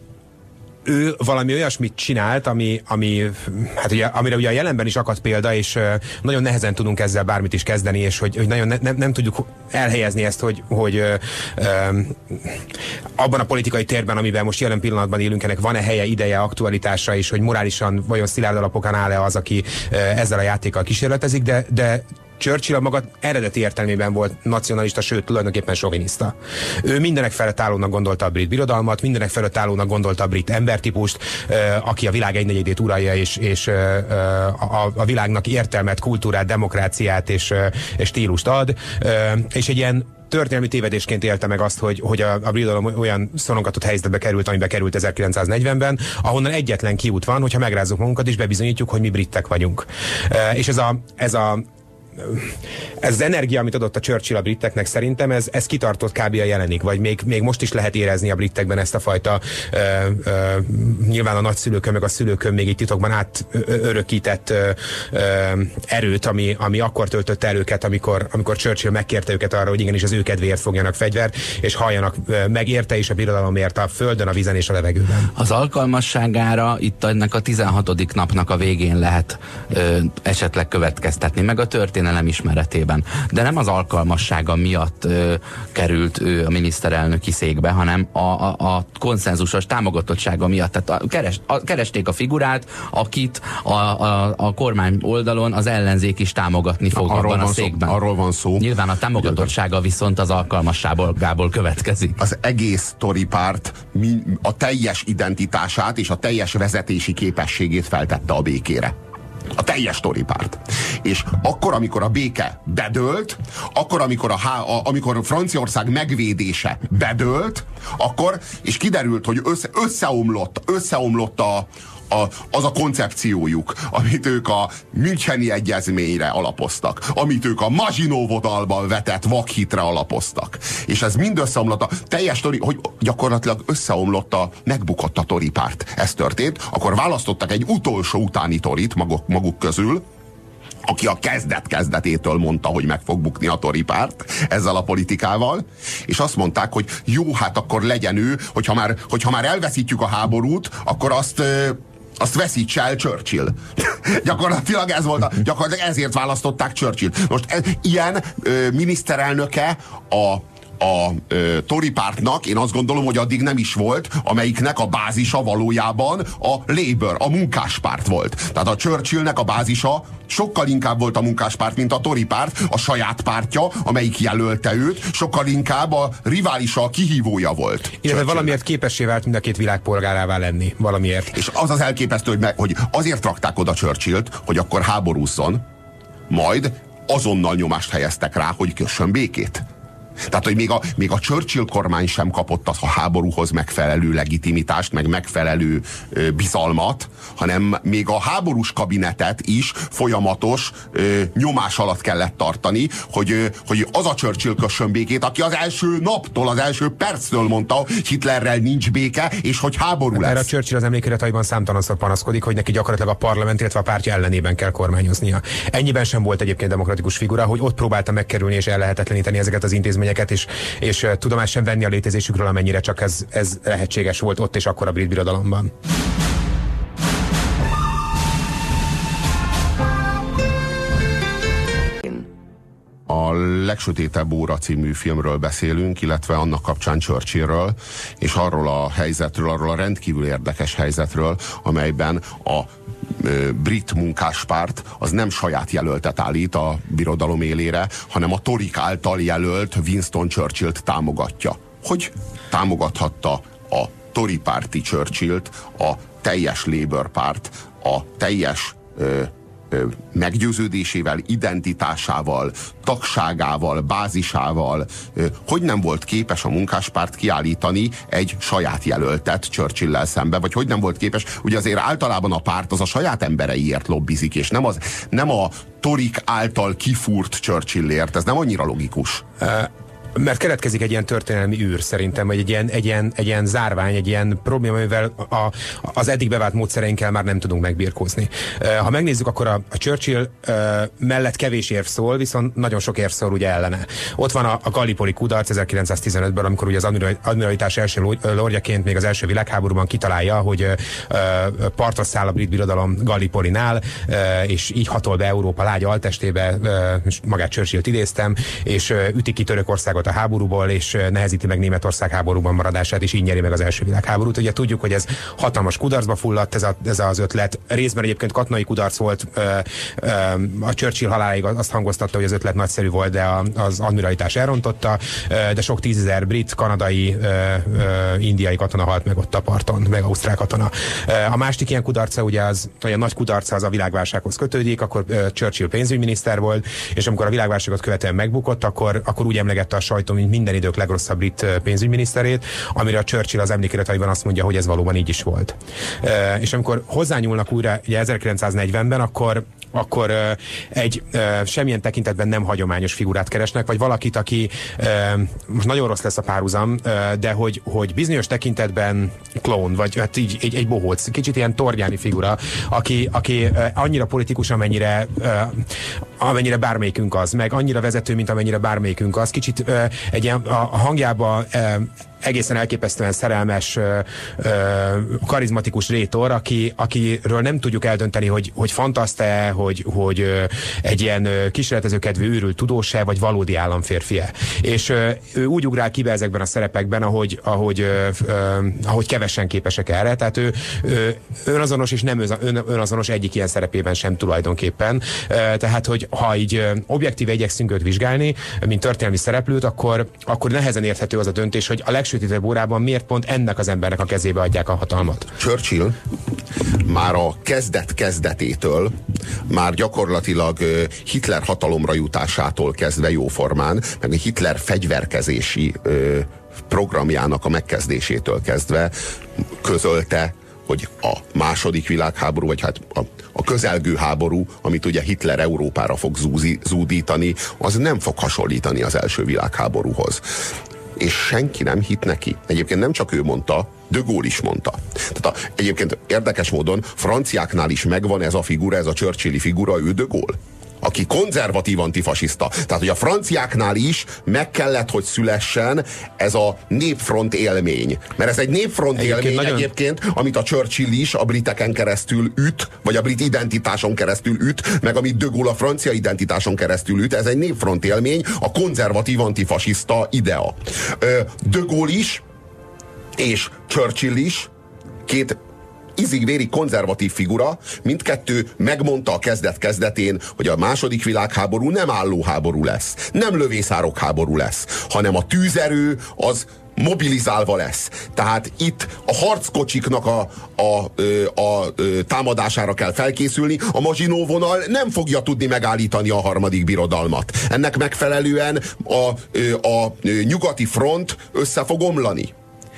ő valami olyasmit csinált, ami, ami hát ugye, amire ugye a jelenben is akadt példa, és ö, nagyon nehezen tudunk ezzel bármit is kezdeni, és hogy, hogy nagyon ne, nem, nem tudjuk elhelyezni ezt, hogy, hogy ö, ö, abban a politikai térben, amiben most jelen pillanatban élünk, ennek van-e helye, ideje, aktualitása, és hogy morálisan vajon szilárd alapokon áll-e az, aki ö, ezzel a játékkal kísérletezik, de, de Churchill a maga eredeti értelmében volt nacionalista, sőt tulajdonképpen soviniszta. Ő mindenek felett állónak gondolta a brit birodalmat, mindenek felett állónak gondolta a brit embertípust, eh, aki a világ egynegyedét uralja, és, és eh, a, a világnak értelmet, kultúrát, demokráciát és, eh, és stílust ad, eh, és egy ilyen történelmi tévedésként élte meg azt, hogy, hogy a, a birodalom olyan szorongatott helyzetbe került, amibe került ezerkilencszáznegyvenben, ahonnan egyetlen kiút van, hogyha megrázzuk magunkat, és bebizonyítjuk, hogy mi britek vagyunk. Eh, és ez a, ez a ez az energia, amit adott a Churchill a briteknek, szerintem ez, ez kitartott kb. A jelenig, vagy még, még most is lehet érezni a britekben ezt a fajta ö, ö, nyilván a nagyszülőkön, meg a szülőkön még itt titokban átörökített ö, ö, erőt, ami, ami akkor töltötte el őket, amikor, amikor Churchill megkérte őket arra, hogy igenis az ő kedvéért fogjanak fegyvert, és halljanak meg érte és a birodalomért a földön, a vízen és a levegőben. Az alkalmasságára itt ennek a tizenhatodik napnak a végén lehet ö, esetleg következtetni, meg a történet történelem ismeretében. De nem az alkalmassága miatt ö, került ő a miniszterelnöki székbe, hanem a, a, a konszenzusos támogatottsága miatt. Tehát a, keres, a, keresték a figurát, akit a, a, a kormány oldalon az ellenzék is támogatni fog abban a székben. Szó, arról van szó. Nyilván a támogatottsága viszont az alkalmasságából következik. Az egész Tory párt a teljes identitását és a teljes vezetési képességét feltette a békére. A teljes Tory párt. És akkor, amikor a béke bedőlt, akkor, amikor, a, a, amikor Franciaország megvédése bedőlt, akkor, és kiderült, hogy össze, összeomlott, összeomlott a, A, az a koncepciójuk, amit ők a Müncheni egyezményre alapoztak, amit ők a Maginot Vodalban vetett vakhitre alapoztak. És ez mind összeomlott a teljes Tory, hogy gyakorlatilag összeomlott a, megbukott a Tory párt. Ez történt, akkor választottak egy utolsó utáni Toryt maguk, maguk közül, aki a kezdet-kezdetétől mondta, hogy meg fog bukni a Tory párt ezzel a politikával, és azt mondták, hogy jó, hát akkor legyen ő, hogyha már, hogyha már elveszítjük a háborút, akkor azt... azt veszítse el Churchill. Gyakorlatilag ez volt, a, gyakorlatilag ezért választották Churchill. Most ez, ilyen ö, miniszterelnöke a a ö, Tory pártnak, én azt gondolom, hogy addig nem is volt, amelyiknek a bázisa valójában a Labour, a munkáspárt volt. Tehát a Churchillnek a bázisa sokkal inkább volt a munkáspárt, mint a Tory párt, a saját pártja, amelyik jelölte őt, sokkal inkább a riválisa, a kihívója volt. Illetve valamiért képessé vált mind a két világpolgárává lenni. Valamiért. És az az elképesztő, hogy, meg, hogy azért rakták oda Churchillt, hogy akkor háborúzzon, majd azonnal nyomást helyeztek rá, hogy kössön békét. Tehát, hogy még a, még a Churchill kormány sem kapott a háborúhoz megfelelő legitimitást, meg megfelelő ö, bizalmat, hanem még a háborús kabinetet is folyamatos ö, nyomás alatt kellett tartani, hogy, ö, hogy az a Churchill kössön békét, aki az első naptól, az első perctől mondta, Hitlerrel nincs béke, és hogy háború lesz. Erre a Churchill az emlékirataiban számtalanszor panaszkodik, hogy neki gyakorlatilag a parlament, illetve a pártja ellenében kell kormányoznia. Ennyiben sem volt egyébként demokratikus figura, hogy ott próbálta megkerülni és ellehetetleníteni ezeket az intézményeket, és, és tudomást sem venni a létezésükről, amennyire csak ez, ez lehetséges volt ott és akkor a brit birodalomban. A Legsötétebb óra című filmről beszélünk, illetve annak kapcsán Churchillről, és arról a helyzetről, arról a rendkívül érdekes helyzetről, amelyben a ö, brit munkáspárt az nem saját jelöltet állít a birodalom élére, hanem a Toryk által jelölt Winston Churchillt támogatja. Hogy támogathatta a Tory párti Churchillt a teljes Labour párt, a teljes ö, meggyőződésével, identitásával, tagságával, bázisával, hogy nem volt képes a munkáspárt kiállítani egy saját jelöltet Churchill-lel szembe, vagy hogy nem volt képes, ugye azért általában a párt az a saját embereiért lobbizik, és nem, az, nem a Toryk által kifúrt Churchillért, ez nem annyira logikus. Uh. Mert keletkezik egy ilyen történelmi űr szerintem, vagy egy ilyen, egy ilyen, egy ilyen zárvány, egy ilyen probléma, amivel a, az eddig bevált módszereinkkel már nem tudunk megbirkózni. Ha megnézzük, akkor a, a Churchill uh, mellett kevés érv szól, viszont nagyon sok érv szól ugye ellene. Ott van a, a Gallipoli kudarc ezerkilencszáztizenötből, amikor ugye az admiralitás első lordjaként még az első világháborúban kitalálja, hogy uh, partra száll a brit birodalom Gallipolinál, uh, és így hatol be Európa lágy altestébe, uh, magát Churchillt idéztem, és uh, üti ki Törökországot a háborúból, és nehezíti meg Németország háborúban maradását, és így nyeri meg az első világháborút. Ugye tudjuk, hogy ez hatalmas kudarcba fulladt, ez, a, ez az ötlet. Részben egyébként katonai kudarc volt, ö, ö, a Churchill haláláig azt hangoztatta, hogy az ötlet nagyszerű volt, de a, az admiralitás elrontotta, ö, de sok tízezer brit, kanadai, ö, ö, indiai katona halt meg ott a parton, meg ausztrál katona. Ö, a másik ilyen kudarca, ugye az, olyan nagy kudarca az a világválsághoz kötődik, akkor ö, Churchill pénzügyminiszter volt, és amikor a világválságot követően megbukott, akkor, akkor úgy emlegette a sajtó, mint minden idők legrosszabb brit pénzügyminiszterét, amire a Churchill az emlékirataiban azt mondja, hogy ez valóban így is volt. E, és amikor hozzányúlnak újra ugye ezerkilencszáznegyvenben, akkor akkor uh, egy uh, semmilyen tekintetben nem hagyományos figurát keresnek, vagy valakit, aki uh, most nagyon rossz lesz a párhuzam, uh, de hogy, hogy bizonyos tekintetben klón, vagy hát így egy, egy bohóc, kicsit ilyen torgyáni figura, aki, aki uh, annyira politikus, amennyire uh, amennyire bármelyikünk az, meg annyira vezető, mint amennyire bármelyikünk az. Kicsit ö, egy ilyen, a, a hangjába ö, egészen elképesztően szerelmes, ö, ö, karizmatikus rétor, aki, akiről nem tudjuk eldönteni, hogy, hogy fantaszte, hogy, hogy ö, egy ilyen ö, kísérletezőkedvű őrült tudós-e, vagy valódi államférfi-e. És ö, ő úgy ugrál ki be ezekben a szerepekben, ahogy, ahogy, ö, ö, ahogy kevesen képesek erre. Tehát ő, ő önazonos és nem ön, önazonos egyik ilyen szerepében sem tulajdonképpen. Ö, tehát, hogy ha így ö, objektíve igyekszünk őt vizsgálni, mint történelmi szereplőt, akkor, akkor nehezen érthető az a döntés, hogy a legsötétebb órában miért pont ennek az embernek a kezébe adják a hatalmat. Churchill már a kezdet kezdetétől, már gyakorlatilag Hitler hatalomra jutásától kezdve jóformán, meg a Hitler fegyverkezési ö, programjának a megkezdésétől kezdve közölte, hogy a második világháború, vagy hát a, a közelgő háború, amit ugye Hitler Európára fog zúzi, zúdítani, az nem fog hasonlítani az első világháborúhoz. És senki nem hitt neki. Egyébként nem csak ő mondta, de Gaulle is mondta. Tehát a, egyébként érdekes módon franciáknál is megvan ez a figura, ez a Churchilli figura, ő de Gaulle, aki konzervatív antifasiszta. Tehát, hogy a franciáknál is meg kellett, hogy szülessen ez a népfront élmény. Mert ez egy népfront egyébként élmény nagyon... egyébként, amit a Churchill is a briteken keresztül üt, vagy a brit identitáson keresztül üt, meg amit de Gaulle a francia identitáson keresztül üt, ez egy népfront élmény, a konzervatív antifasiszta idea. De Gaulle is, és Churchill is, két izig-vérig konzervatív figura, mindkettő megmondta a kezdet-kezdetén, hogy a második világháború nem állóháború lesz, nem lövészárok háború lesz, hanem a tűzerő az mobilizálva lesz. Tehát itt a harckocsiknak a, a, a, a, a támadására kell felkészülni, a Maginot vonal nem fogja tudni megállítani a harmadik birodalmat. Ennek megfelelően a, a, a nyugati front össze fog omlani.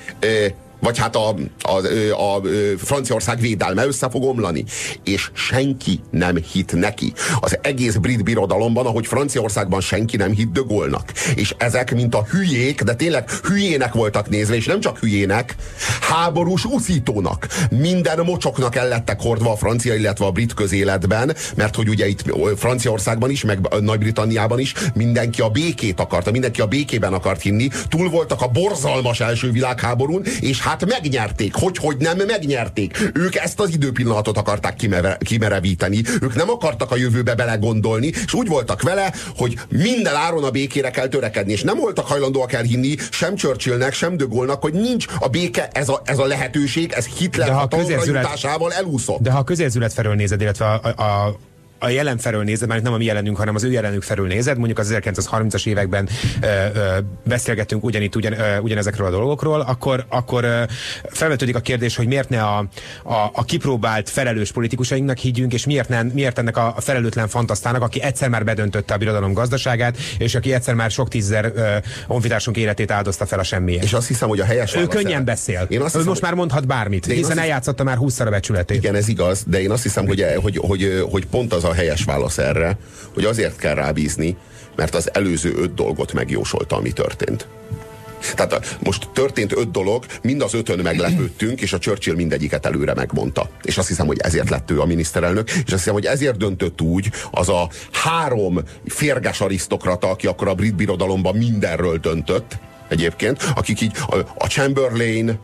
Vagy hát a, a, a, a Franciaország védelme össze fog omlani. És senki nem hitt neki. Az egész brit birodalomban, ahogy Franciaországban senki nem hitt de Gaulle-nak. És ezek, mint a hülyék, de tényleg hülyének voltak nézve, és nem csak hülyének, háborús uszítónak. Minden mocsoknak el lettek hordva a francia, illetve a brit közéletben, mert hogy ugye itt Franciaországban is, meg Nagy-Britanniában is mindenki a békét akarta, mindenki a békében akart hinni. Túl voltak a borzalmas első világháborún, és hát megnyerték. Hogy, hogy nem megnyerték. Ők ezt az időpillanatot akarták kimere, kimerevíteni. Ők nem akartak a jövőbe belegondolni, és úgy voltak vele, hogy minden áron a békére kell törekedni. És nem voltak hajlandóak elhinni sem Churchillnek, sem de Gaulle-nak, hogy nincs a béke, ez a, ez a lehetőség, ez Hitler hatalomra jutásával elúszott. De ha a közérzület felől nézed, illetve a, a, a a jelen felől nézed, mert nem a mi jelenünk, hanem az ő jelenük felől nézed, mondjuk az ezerkilencszázharmincas években ö, ö, beszélgettünk ugyanitt ugyan, ö, ugyanezekről a dolgokról, akkor, akkor ö, felvetődik a kérdés, hogy miért ne a, a, a kipróbált felelős politikusainknak higgyünk, és miért, ne, miért ennek a, a felelőtlen fantasztának, aki egyszer már bedöntötte a birodalom gazdaságát, és aki egyszer már sok tízzer ö, honfitársunk életét áldozta fel a semmiért. És azt hiszem, hogy a helyes Ő könnyen el. beszél. Én azt ő hiszem, most már mondhat bármit, hiszen hiszem, eljátszotta már húszszor a becsületét. Igen, ez igaz, de én azt hiszem, hogy, hogy, hogy, hogy pont az a helyes válasz erre, hogy azért kell rábízni, mert az előző öt dolgot megjósolta, ami történt. Tehát most történt öt dolog, mind az ötön meglepődtünk, és a Churchill mindegyiket előre megmondta. És azt hiszem, hogy ezért lett ő a miniszterelnök, és azt hiszem, hogy ezért döntött úgy az a három férges arisztokrata, aki akkor a brit birodalomban mindenről döntött egyébként, akik így a, a Chamberlain,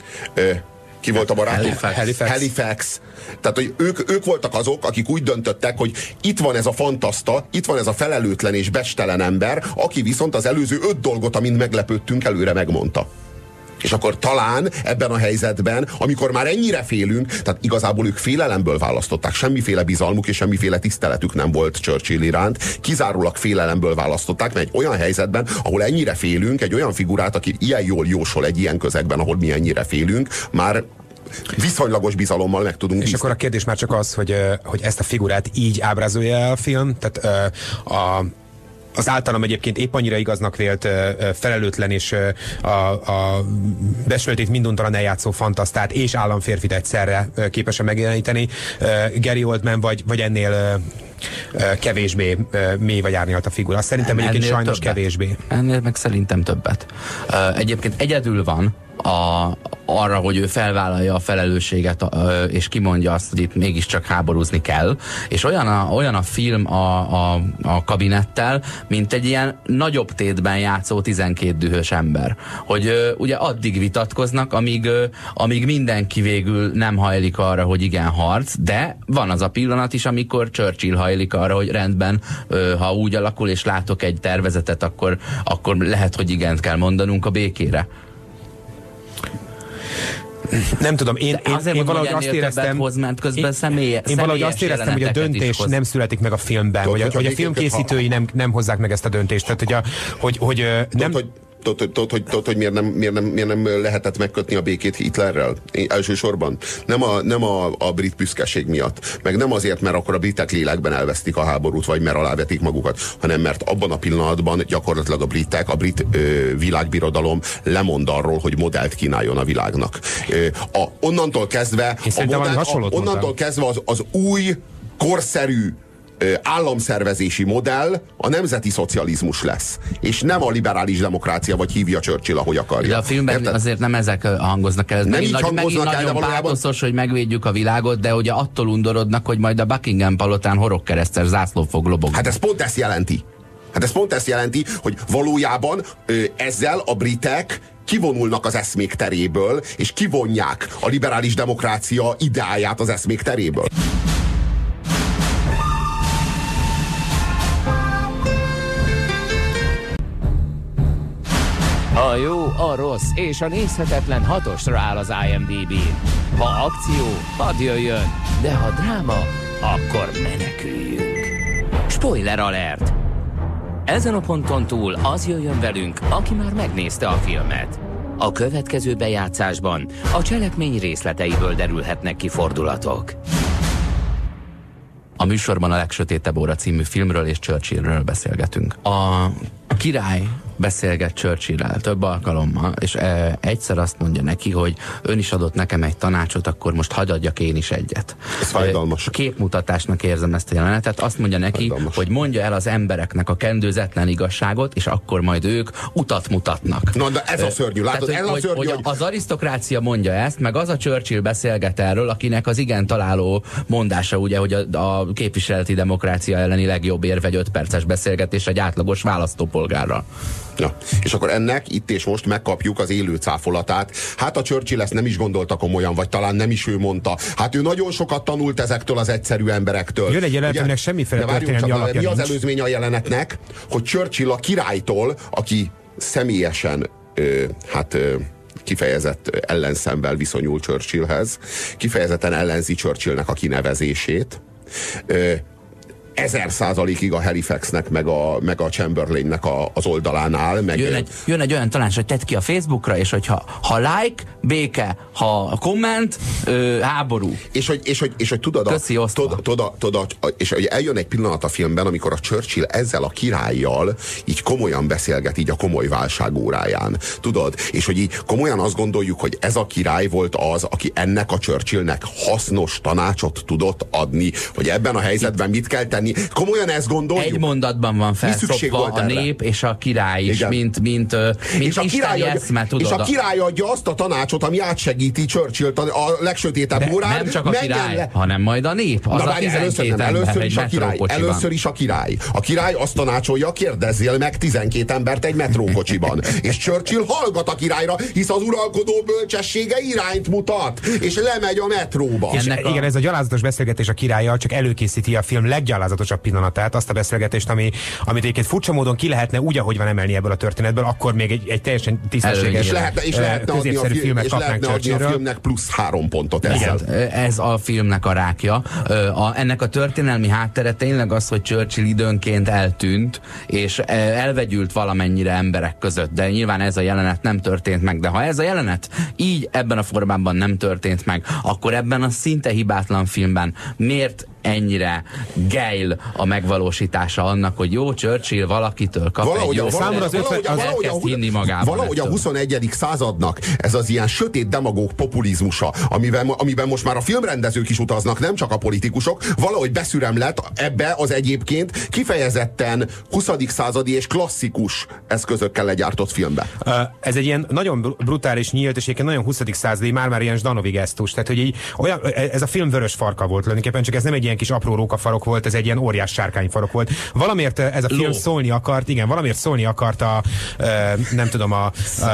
ki volt a barátunk? Halifax. Halifax. Halifax. Tehát, hogy ők, ők voltak azok, akik úgy döntöttek, hogy itt van ez a fantaszta, itt van ez a felelőtlen és becstelen ember, aki viszont az előző öt dolgot, amint meglepődtünk, előre megmondta. És akkor talán ebben a helyzetben, amikor már ennyire félünk, tehát igazából ők félelemből választották, semmiféle bizalmuk és semmiféle tiszteletük nem volt Churchill iránt, kizárólag félelemből választották, mert egy olyan helyzetben, ahol ennyire félünk, egy olyan figurát, aki ilyen jól jósol egy ilyen közegben, ahol mi ennyire félünk, már viszonylagos bizalommal meg tudunk És bízni. akkor a kérdés már csak az, hogy, hogy ezt a figurát így ábrázolja a film, tehát a az általam egyébként épp annyira igaznak vélt felelőtlen és a, a becsületét minduntalan eljátszó fantasztát és államférfit egyszerre képesen megjeleníteni Gary Oldman, vagy, vagy ennél kevésbé mély vagy árnyalt a figura. Szerintem egyébként sajnos többet. kevésbé. Ennél meg szerintem többet. Egyébként egyedül van a, arra, hogy ő felvállalja a felelősséget, és kimondja azt, hogy itt mégiscsak háborúzni kell. És olyan a, olyan a film a, a, a kabinettel, mint egy ilyen nagyobb tétben játszó tizenkét dühös ember. Hogy ugye addig vitatkoznak, amíg, amíg mindenki végül nem hajlik arra, hogy igen, harc, de van az a pillanat is, amikor Churchill hajlik arra, hogy rendben, ha úgy alakul, és látok egy tervezetet, akkor, akkor lehet, hogy igent kell mondanunk a békére. Nem tudom, én, én, én, én valahogy azt éreztem, hoz, mert közben személy, én, én valahogy azt éreztem, hogy a döntés nem születik meg a filmben, Tud, hogy, hogy a filmkészítői nem, nem hozzák meg ezt a döntést. Tehát, hogy, a, hogy, hogy nem... Tud, hogy Tudod, hogy, tud, hogy miért, nem, miért, nem, miért nem lehetett megkötni a békét Hitlerrel? Elsősorban. Nem, a, nem a, a brit büszkeség miatt. Meg nem azért, mert akkor a britek lélekben elvesztik a háborút, vagy mert alávetik magukat, hanem mert abban a pillanatban gyakorlatilag a britek, a brit ö, világbirodalom lemond arról, hogy modellt kínáljon a világnak. Ö, a, onnantól kezdve, a modell, a, onnantól kezdve az, az új, korszerű államszervezési modell a nemzeti szocializmus lesz, és nem a liberális demokrácia, vagy hívja Churchill, ahogy akarja. De a filmben Érted? azért nem ezek hangoznak el. Ez nem így nagy, hangoznak el, nagyon valójában... pátoszos, hogy megvédjük a világot, de ugye attól undorodnak, hogy majd a Buckingham palotán horogkeresztes zászló fog lobogni. Hát ez pont ezt jelenti. Hát ez pont ezt jelenti, hogy valójában ezzel a britek kivonulnak az eszmék teréből, és kivonják a liberális demokrácia ideáját az eszmék teréből. A jó, a rossz és a nézhetetlen hatosra áll az I M D B-n. Ha akció, hadd jöjjön, de ha dráma, akkor meneküljünk. Spoiler alert! Ezen a ponton túl az jöjjön velünk, aki már megnézte a filmet. A következő bejátszásban a cselekmény részleteiből derülhetnek ki fordulatok. A műsorban a Legsötétebb óra című filmről és Churchillről beszélgetünk. A király beszélget Churchill-rel több alkalommal, és e, egyszer azt mondja neki, hogy ön is adott nekem egy tanácsot, akkor most hadd adjak én is egyet. Ez fájdalmas. Képmutatásnak érzem ezt a jelenetet. Azt mondja neki, fájdalmas. Hogy mondja el az embereknek a kendőzetlen igazságot, és akkor majd ők utat mutatnak. Na, de ez a szörnyű. Látod, Tehát, ez hogy, a szörnyű, hogy, hogy az arisztokrácia mondja ezt, meg az a Churchill beszélget erről, akinek az igen találó mondása, ugye, hogy a, a képviseleti demokrácia elleni legjobb érv egy öt perces beszélgetés egy átlagos választópolgárral. Ja. És akkor ennek itt és most megkapjuk az élő cáfolatát. Hát a Churchill ezt nem is gondolta komolyan, vagy talán nem is ő mondta. Hát ő nagyon sokat tanult ezektől az egyszerű emberektől. Jön egy jelenet, aminek semmiféle történelmi alapja Mi az nincs. előzmény a jelenetnek? Hogy Churchill a királytól, aki személyesen ö, hát ö, kifejezett ellenszemvel viszonyul Churchillhez, kifejezetten ellenzi Churchillnek a kinevezését, ö, ezer százalékig a Halifaxnek, meg a, meg a Chamberlainnek a, az oldalán áll. Meg jön, egy, jön egy olyan tanács, hogy tedd ki a Facebookra, és hogyha ha like, béke, ha komment, ö, háború. És hogy, és hogy, és hogy tudod, a, tudod, tudod, tudod, és hogy eljön egy pillanat a filmben, amikor a Churchill ezzel a királlyal így komolyan beszélget, így a komoly válság óráján. Tudod? És hogy így komolyan azt gondoljuk, hogy ez a király volt az, aki ennek a Churchillnek hasznos tanácsot tudott adni, hogy ebben a helyzetben mit kell tenni. Komolyan ezt gondoljuk? Egy mondatban van felszopva a nép és a király is, igen. mint, mint, mint és a király adja, eszme, tudod. És a király adja azt a tanácsot, ami átsegíti Churchillt a, a legsötétebb órán. Nem csak a király, le... hanem majd a nép. Az Na, a bárj, először, nem, először, is a király, először is a király. A király azt tanácsolja, kérdezzél meg tizenkét embert egy metrókocsiban. És Churchill hallgat a királyra, hisz az uralkodó bölcsessége irányt mutat, és lemegy a metróba. És a... igen, ez a gyalázatos beszélgetés a királlyal csak előkészíti a film leggyalázatos pillanatát, azt a beszélgetést, ami, amit egyébként furcsa módon ki lehetne úgy, ahogy van emelni ebből a történetből, akkor még egy, egy teljesen tisztességes, és lehetne, és lehetne adni a, film, és lehetne adni a filmnek plusz három pontot ezzel. Igen, ez a filmnek a rákja. A, ennek a történelmi háttere tényleg az, hogy Churchill időnként eltűnt, és elvegyült valamennyire emberek között, de nyilván ez a jelenet nem történt meg, de ha ez a jelenet így ebben a formában nem történt meg, akkor ebben a szinte hibátlan filmben miért ennyire geil a megvalósítása annak, hogy jó, Churchill valakitől kap valahogy egy jó számomra az valahogy, az valahogy, elkezd hinni magában. Valahogy a huszonegyedik századnak ez az ilyen sötét demagóg populizmusa, amiben, amiben most már a filmrendezők is utaznak, nem csak a politikusok, valahogy beszürem lett ebbe az egyébként kifejezetten huszadik századi és klasszikus eszközökkel legyártott filmbe. Ez egy ilyen nagyon brutális, nyílt, és egy nagyon huszadik századi, már-már ilyen Zdanovi gesztus. Tehát, hogy így, olyan, ez a film vörös farka volt tulajdonképpen, csak ez nem egy ilyen kis apró rókafarok volt, ez egy ilyen óriás sárkányfarok volt. Valamiért ez a film Ló. szólni akart, igen, valamiért szólni akart a, nem tudom, a, a,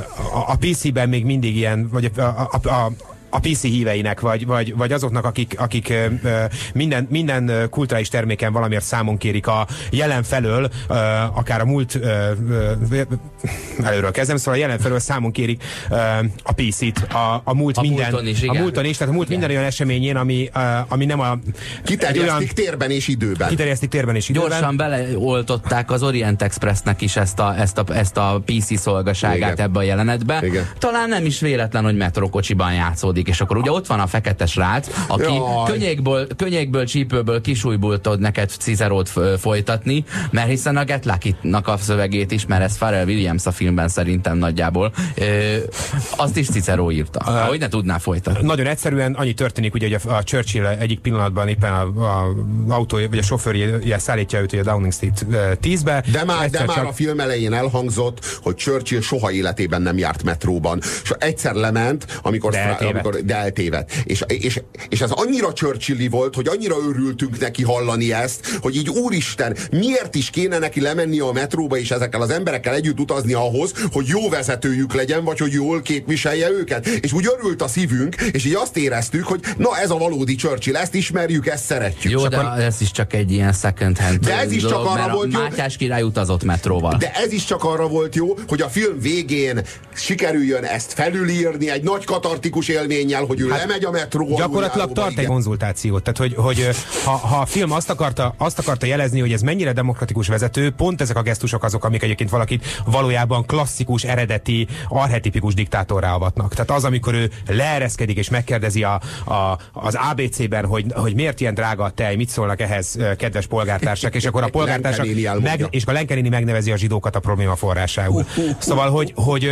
a pé cében még mindig ilyen, vagy a, a, a a pé cé híveinek, vagy, vagy, vagy azoknak, akik, akik ö, minden, minden kulturális terméken valamiért számon kérik a jelen felől, ö, akár a múlt ö, ö, előről kezdem, szóval a jelen felől számon kérik ö, a pé cét, a, a múlt a minden, múlton is, a múlton is, tehát a múlt igen. minden olyan eseményén, ami, ö, ami nem a... Kiterjesztik olyan, térben és időben. Kiterjesztik térben és időben. Gyorsan beleoltották az Orient Expressnek is ezt a, ezt a, ezt a pé cé szolgaságát igen. ebbe a jelenetbe. Igen. Talán nem is véletlen, hogy metrókocsiban játszódik, és akkor ugye ott van a fekete srác, aki könnyékből, könnyékből, csípőből, kisújból tud neked Cicerót folytatni, mert hiszen a Get Lucky-nak a szövegét is, mert ez Pharrell Williams a filmben szerintem nagyjából, ö, azt is Cicero írta, uh, ahogy ne tudná folytatni. Nagyon egyszerűen annyi történik, ugye, hogy a, a Churchill egyik pillanatban éppen a, a autó, vagy a sofőrje szállítja őt a Downing Street tízbe. De már, de már csak... a film elején elhangzott, hogy Churchill soha életében nem járt metróban. És egyszer lement, amikor... De amikor de eltévedt. És, és, és ez annyira Churchilli volt, hogy annyira örültünk neki hallani ezt, hogy így úristen, miért is kéne neki lemenni a metróba és ezekkel az emberekkel együtt utazni ahhoz, hogy jó vezetőjük legyen, vagy hogy jól képviselje őket. És úgy örült a szívünk, és így azt éreztük, hogy na ez a valódi Churchill, ezt ismerjük, ezt szeretjük. Jó, de akkor... ez is csak egy ilyen second hand de ez is dolog, csak arra volt jó. Mátyás király utazott metróval. De ez is csak arra volt jó, hogy a film végén sikerüljön ezt felülírni egy nagy katartikus élménnyel, hogy ő hát lemegy a metróval. Gyakorlatilag tart egy konzultációt. Tehát, hogy, hogy ha, ha a film azt akarta, azt akarta jelezni, hogy ez mennyire demokratikus vezető, pont ezek a gesztusok azok, amik egyébként valakit valójában klasszikus, eredeti, archetipikus diktátorrá avatnak. Tehát az, amikor ő leereszkedik és megkérdezi a, a, az á bé cében, hogy, hogy miért ilyen drága a tej, mit szólnak ehhez, kedves polgártársak, és akkor a polgártársak meg, és a Lenkerini megnevezi a zsidókat a probléma forrásául. Szóval, hogy, hogy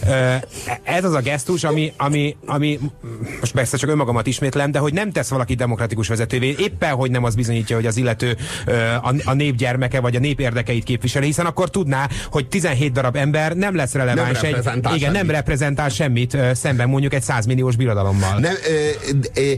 ez az a gesztus, ami, ami, ami most persze csak önmagamat ismétlem, de hogy nem tesz valaki demokratikus vezetővé, éppen hogy nem az bizonyítja, hogy az illető a, a nép gyermeke, vagy a nép érdekeit képviseli, hiszen akkor tudná, hogy tizenhét darab ember nem lesz releváns, nem egy, igen, semmit. nem reprezentál semmit szemben mondjuk egy százmilliós birodalommal. Nem, ö, ö,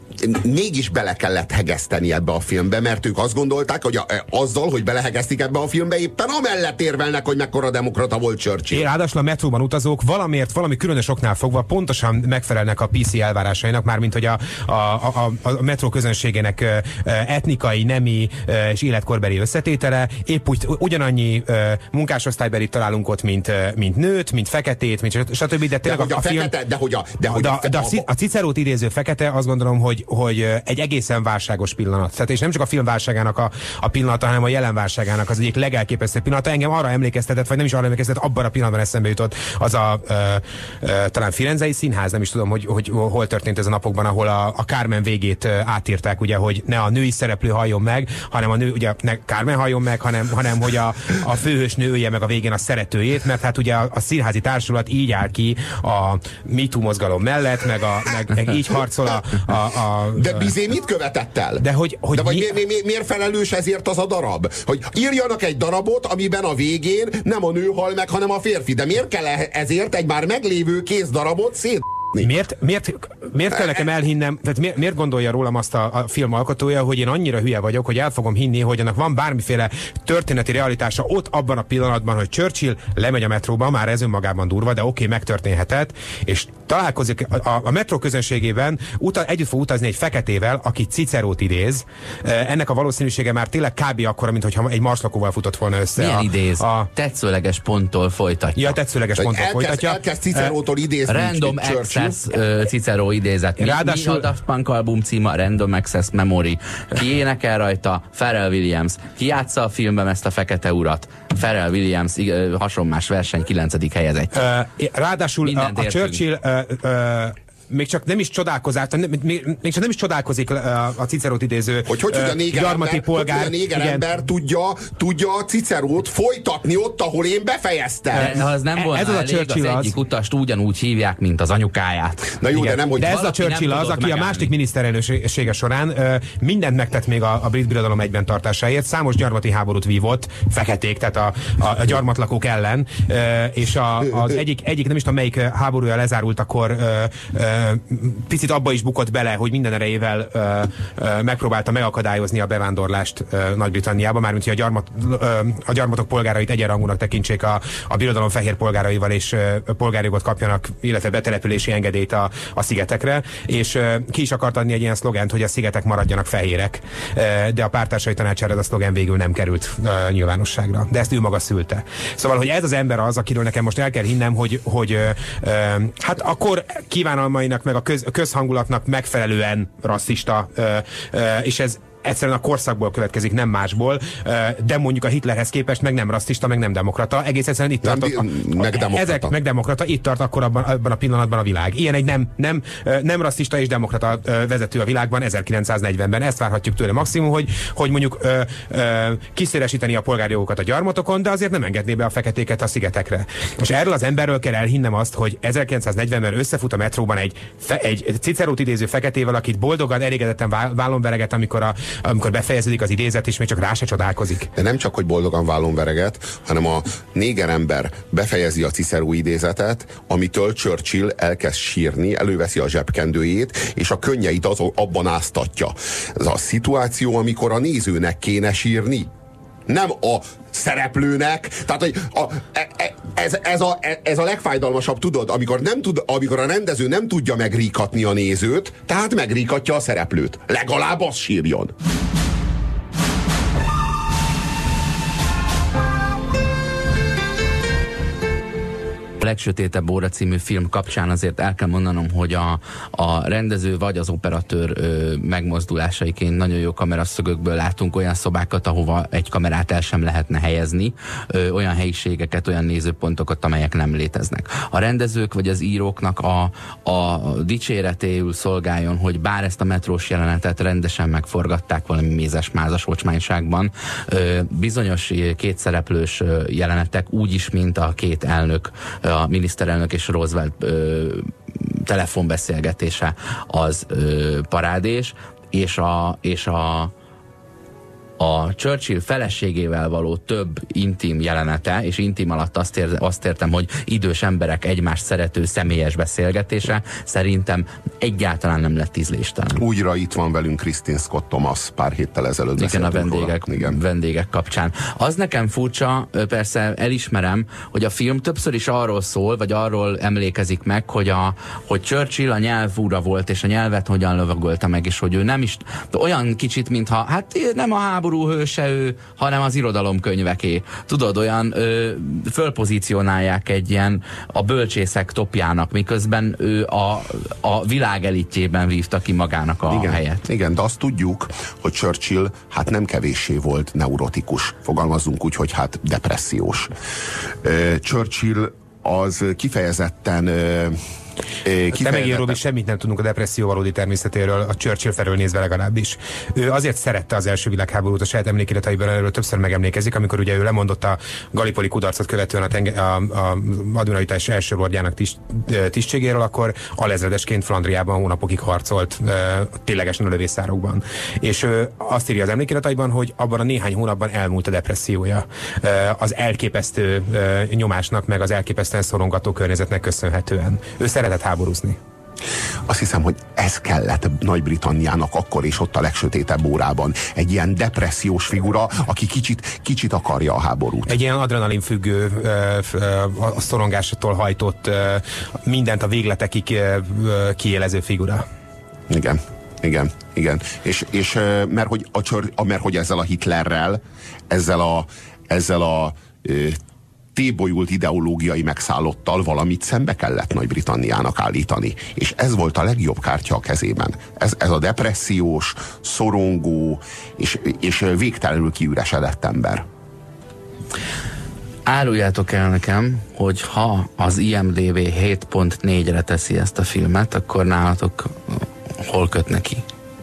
mégis bele kellett hegeszteni ebbe a filmbe, mert ők azt gondolták, hogy a, azzal, hogy belehegeztik ebbe a filmbe, éppen amellett érvelnek, hogy mekkora demokrata volt Churchill. Én ráadásul a metróban utazók valamiért, valami különös oknál fogva pontosan megfelelnek a pé cé elvárásainak, mármint hogy a, a, a, a metró közönségének etnikai, nemi és életkorbeli összetétele, épp úgy ugyanannyi munkásosztálybeli találunk ott, mint, mint nőt, mint feketét, mint stb. De tényleg de a, a, a film... Fekete, de hogy a... De, hogy de, a, de a, a Cicerót idéző fekete, azt gondolom, hogy hogy egy egészen válságos pillanat. Tehát és nem csak a film válságának a, a pillanata, hanem a jelen válságának az egyik legelképesztőbb pillanata. Engem arra emlékeztetett, vagy nem is arra emlékeztetett, abban a pillanatban eszembe jutott az a ö, ö, talán Firenzei Színház, nem is tudom, hogy, hogy hol történt ez a napokban, ahol a, a Carmen végét átírták, ugye, hogy ne a női szereplő halljon meg, hanem a nő, ugye ne Carmen halljon meg, hanem, hanem hogy a, a főhős nő ölje meg a végén a szeretőjét, mert hát ugye a, a színházi társulat így áll ki a MeToo mozgalom mellett, meg, a, meg, meg így harcol a, a, a de Bizé mit követett el? De hogy, hogy De vagy mi... mi, mi, mi, miért felelős ezért az a darab? Hogy írjanak egy darabot, amiben a végén nem a nő hal meg, hanem a férfi. De miért kell ezért egy már meglévő kész darabot szét... Miért, miért, miért kell nekem elhinnem, tehát miért, miért gondolja rólam azt a, a film alkotója, hogy én annyira hülye vagyok, hogy el fogom hinni, hogy annak van bármiféle történeti realitása ott abban a pillanatban, hogy Churchill lemegy a metróba, már ez önmagában durva, de oké, okay, megtörténhetett, és találkozik a, a, a metró közönségében, uta, együtt fog utazni egy feketével, aki Cicerót idéz. Ennek a valószínűsége már tényleg kb. Akkora, mint hogyha egy marslakóval futott volna össze. Milyen a, idéz? A... Tetszőleges ponttól folytatja. Ja, tetszőleges Tehát ponttól elkezd, folytatja. Elkezd Cicerótól idézni. Random Access uh, Cicero idézet. Mi, Ráadásul... mi a Daft Punk album címa? Random Access Memory. Ki énekel rajta? Pharrell Williams. Ki játsza a filmben ezt a fekete urat? Pharrell Williams, hasonmás verseny kilencedik helyezettje. Uh, ráadásul a, a Churchill uh, uh, még csak nem is csodálkozás, még, még csak nem is csodálkozik a, a Cicerót idéző hogy hogy, hogy a néger gyarmati ember, polgár. hogy, hogy a néger ember tudja, tudja a Cicerót folytatni ott, ahol én befejeztem. De az nem volna ez az, a elég, az, az egyik utast ugyanúgy hívják, mint az anyukáját. Na jó, igen, de nem, hogy de ez a valaki Churchill nem az, tudott aki megállni. a második miniszterelnöksége során ö, mindent megtett még a, a brit birodalom egyben tartásáért, számos gyarmati háborút vívott, feketék, tehát a, a, a gyarmatlakók ellen, ö, és a, az egyik, egyik, nem is tudom melyik háborúja lezárult, akkor ö, ö, picit abba is bukott bele, hogy minden erejével ö, ö, megpróbálta megakadályozni a bevándorlást ö, Nagy-Britanniába, mármint hogy a, gyarmat, ö, a gyarmatok polgárait egyenrangúnak tekintsék a, a birodalom fehér polgáraival, és ö, polgárjogot kapjanak, illetve betelepülési engedélyt a, a szigetekre, és ö, ki is akart adni egy ilyen szlogent, hogy a szigetek maradjanak fehérek, ö, de a pártársai tanácsára ez a szlogen végül nem került ö, nyilvánosságra. De ezt ő maga szülte. Szóval, hogy ez az ember az, akiről nekem most el kell hinnem, hogy, hogy ö, ö, hát akkor kívánalmainak, meg a, köz, a közhangulatnak megfelelően rasszista, ö, ö, és ez egyszerűen a korszakból következik, nem másból, de mondjuk a Hitlerhez képest meg nem rasszista, meg nem demokrata. Egész egyszerűen itt nem, tart. A, meg demokrata. Ezek meg demokrata, itt tart akkor abban, abban a pillanatban a világ. Ilyen egy nem, nem, nem rasszista és demokrata vezető a világban ezerkilencszáznegyvenben. Ezt várhatjuk tőle maximum, hogy, hogy mondjuk ö, ö, kiszélesíteni a polgárjogokat a gyarmatokon, de azért nem engedné be a feketéket a szigetekre. És erről az emberről kell elhinnem azt, hogy ezerkilencszáznegyvenben összefut a metróban egy, fe, egy Cicerót idéző feketével, akit boldogan, elégedetten vállon vereget, amikor a amikor befejeződik az idézet, és még csak rá se csodálkozik. De nem csak, hogy boldogan vállon vereget, hanem a néger ember befejezi a Cicero idézetet, amitől Churchill elkezd sírni, előveszi a zsebkendőjét, és a könnyeit az, abban áztatja. Ez a szituáció, amikor a nézőnek kéne sírni, nem a szereplőnek. Tehát, hogy a, ez, ez, a, ez a legfájdalmasabb, tudod, amikor, nem tud, amikor a rendező nem tudja megríkatni a nézőt, tehát megríkatja a szereplőt. Legalább az sírjon. A Legsötétebb óra című film kapcsán azért el kell mondanom, hogy a, a rendező vagy az operatőr ö, megmozdulásaiként nagyon jó kameraszögökből látunk olyan szobákat, ahova egy kamerát el sem lehetne helyezni, ö, olyan helyiségeket, olyan nézőpontokat, amelyek nem léteznek. A rendezők vagy az íróknak a, a dicséretéül szolgáljon, hogy bár ezt a metrós jelenetet rendesen megforgatták valami mézes-mázas ocsmányságban, ö, bizonyos kétszereplős jelenetek úgy is, mint a két elnök, a miniszterelnök és Roosevelt ö, telefonbeszélgetése az ö, parádés, és a, és a a Churchill feleségével való több intim jelenete, és intim alatt azt, ér, azt értem, hogy idős emberek egymást szerető személyes beszélgetése, szerintem egyáltalán nem lett ízléstelen. Újra itt van velünk Kristin Scott Thomas, pár héttel ezelőtt. Igen, a vendégek, igen. vendégek kapcsán. Az nekem furcsa, persze elismerem, hogy a film többször is arról szól, vagy arról emlékezik meg, hogy, a, hogy Churchill a nyelvúra volt, és a nyelvet hogyan lovagolta meg, és hogy ő nem is olyan kicsit, mintha, hát nem a háború hőse ő, hanem az irodalomkönyveké. Tudod, olyan ö, fölpozícionálják egy ilyen a bölcsészek topjának, miközben ő a, a világ elitjében vívta ki magának a igen, helyet. Igen, de azt tudjuk, hogy Churchill hát nem kevéssé volt neurotikus. Fogalmazzunk úgy, hogy hát depressziós. Uh, Churchill az kifejezetten uh, Te megíróbb is semmit nem tudunk a depresszió valódi természetéről, a Churchill felől nézve legalábbis. Ő azért szerette az első világháborút, a saját emlékirataiban erről többször megemlékezik, amikor ugye ő lemondott a Gallipoli kudarcot követően a, tenge- a, a admiralitás első lordjának tiszt, tisztségéről, akkor alezredesként Flandriában hónapokig harcolt ténylegesen a lövészárokban. És ő azt írja az emlékirataiban, hogy abban a néhány hónapban elmúlt a depressziója. Az elképesztő nyomásnak, meg az elképesztően szorongató környezetnek köszönhetően. Ő szeretett háborúzni. Azt hiszem, hogy ez kellett Nagy-Britanniának akkor és ott a legsötétebb órában. Egy ilyen depressziós figura, aki kicsit, kicsit akarja a háborút. Egy ilyen adrenalinfüggő, a szorongásától hajtott, mindent a végletekig kiélező figura. Igen, igen, igen. És, és mert, hogy a, mert hogy ezzel a Hitlerrel, ezzel a, ezzel a tébolyult ideológiai megszállottal valamit szembe kellett Nagy-Britanniának állítani. És ez volt a legjobb kártya a kezében. Ez, ez a depressziós, szorongó és, és végtelenül kiüresedett ember. Áruljátok el nekem, hogy ha az I M D B hét pont négyre teszi ezt a filmet, akkor nálatok hol köt neki?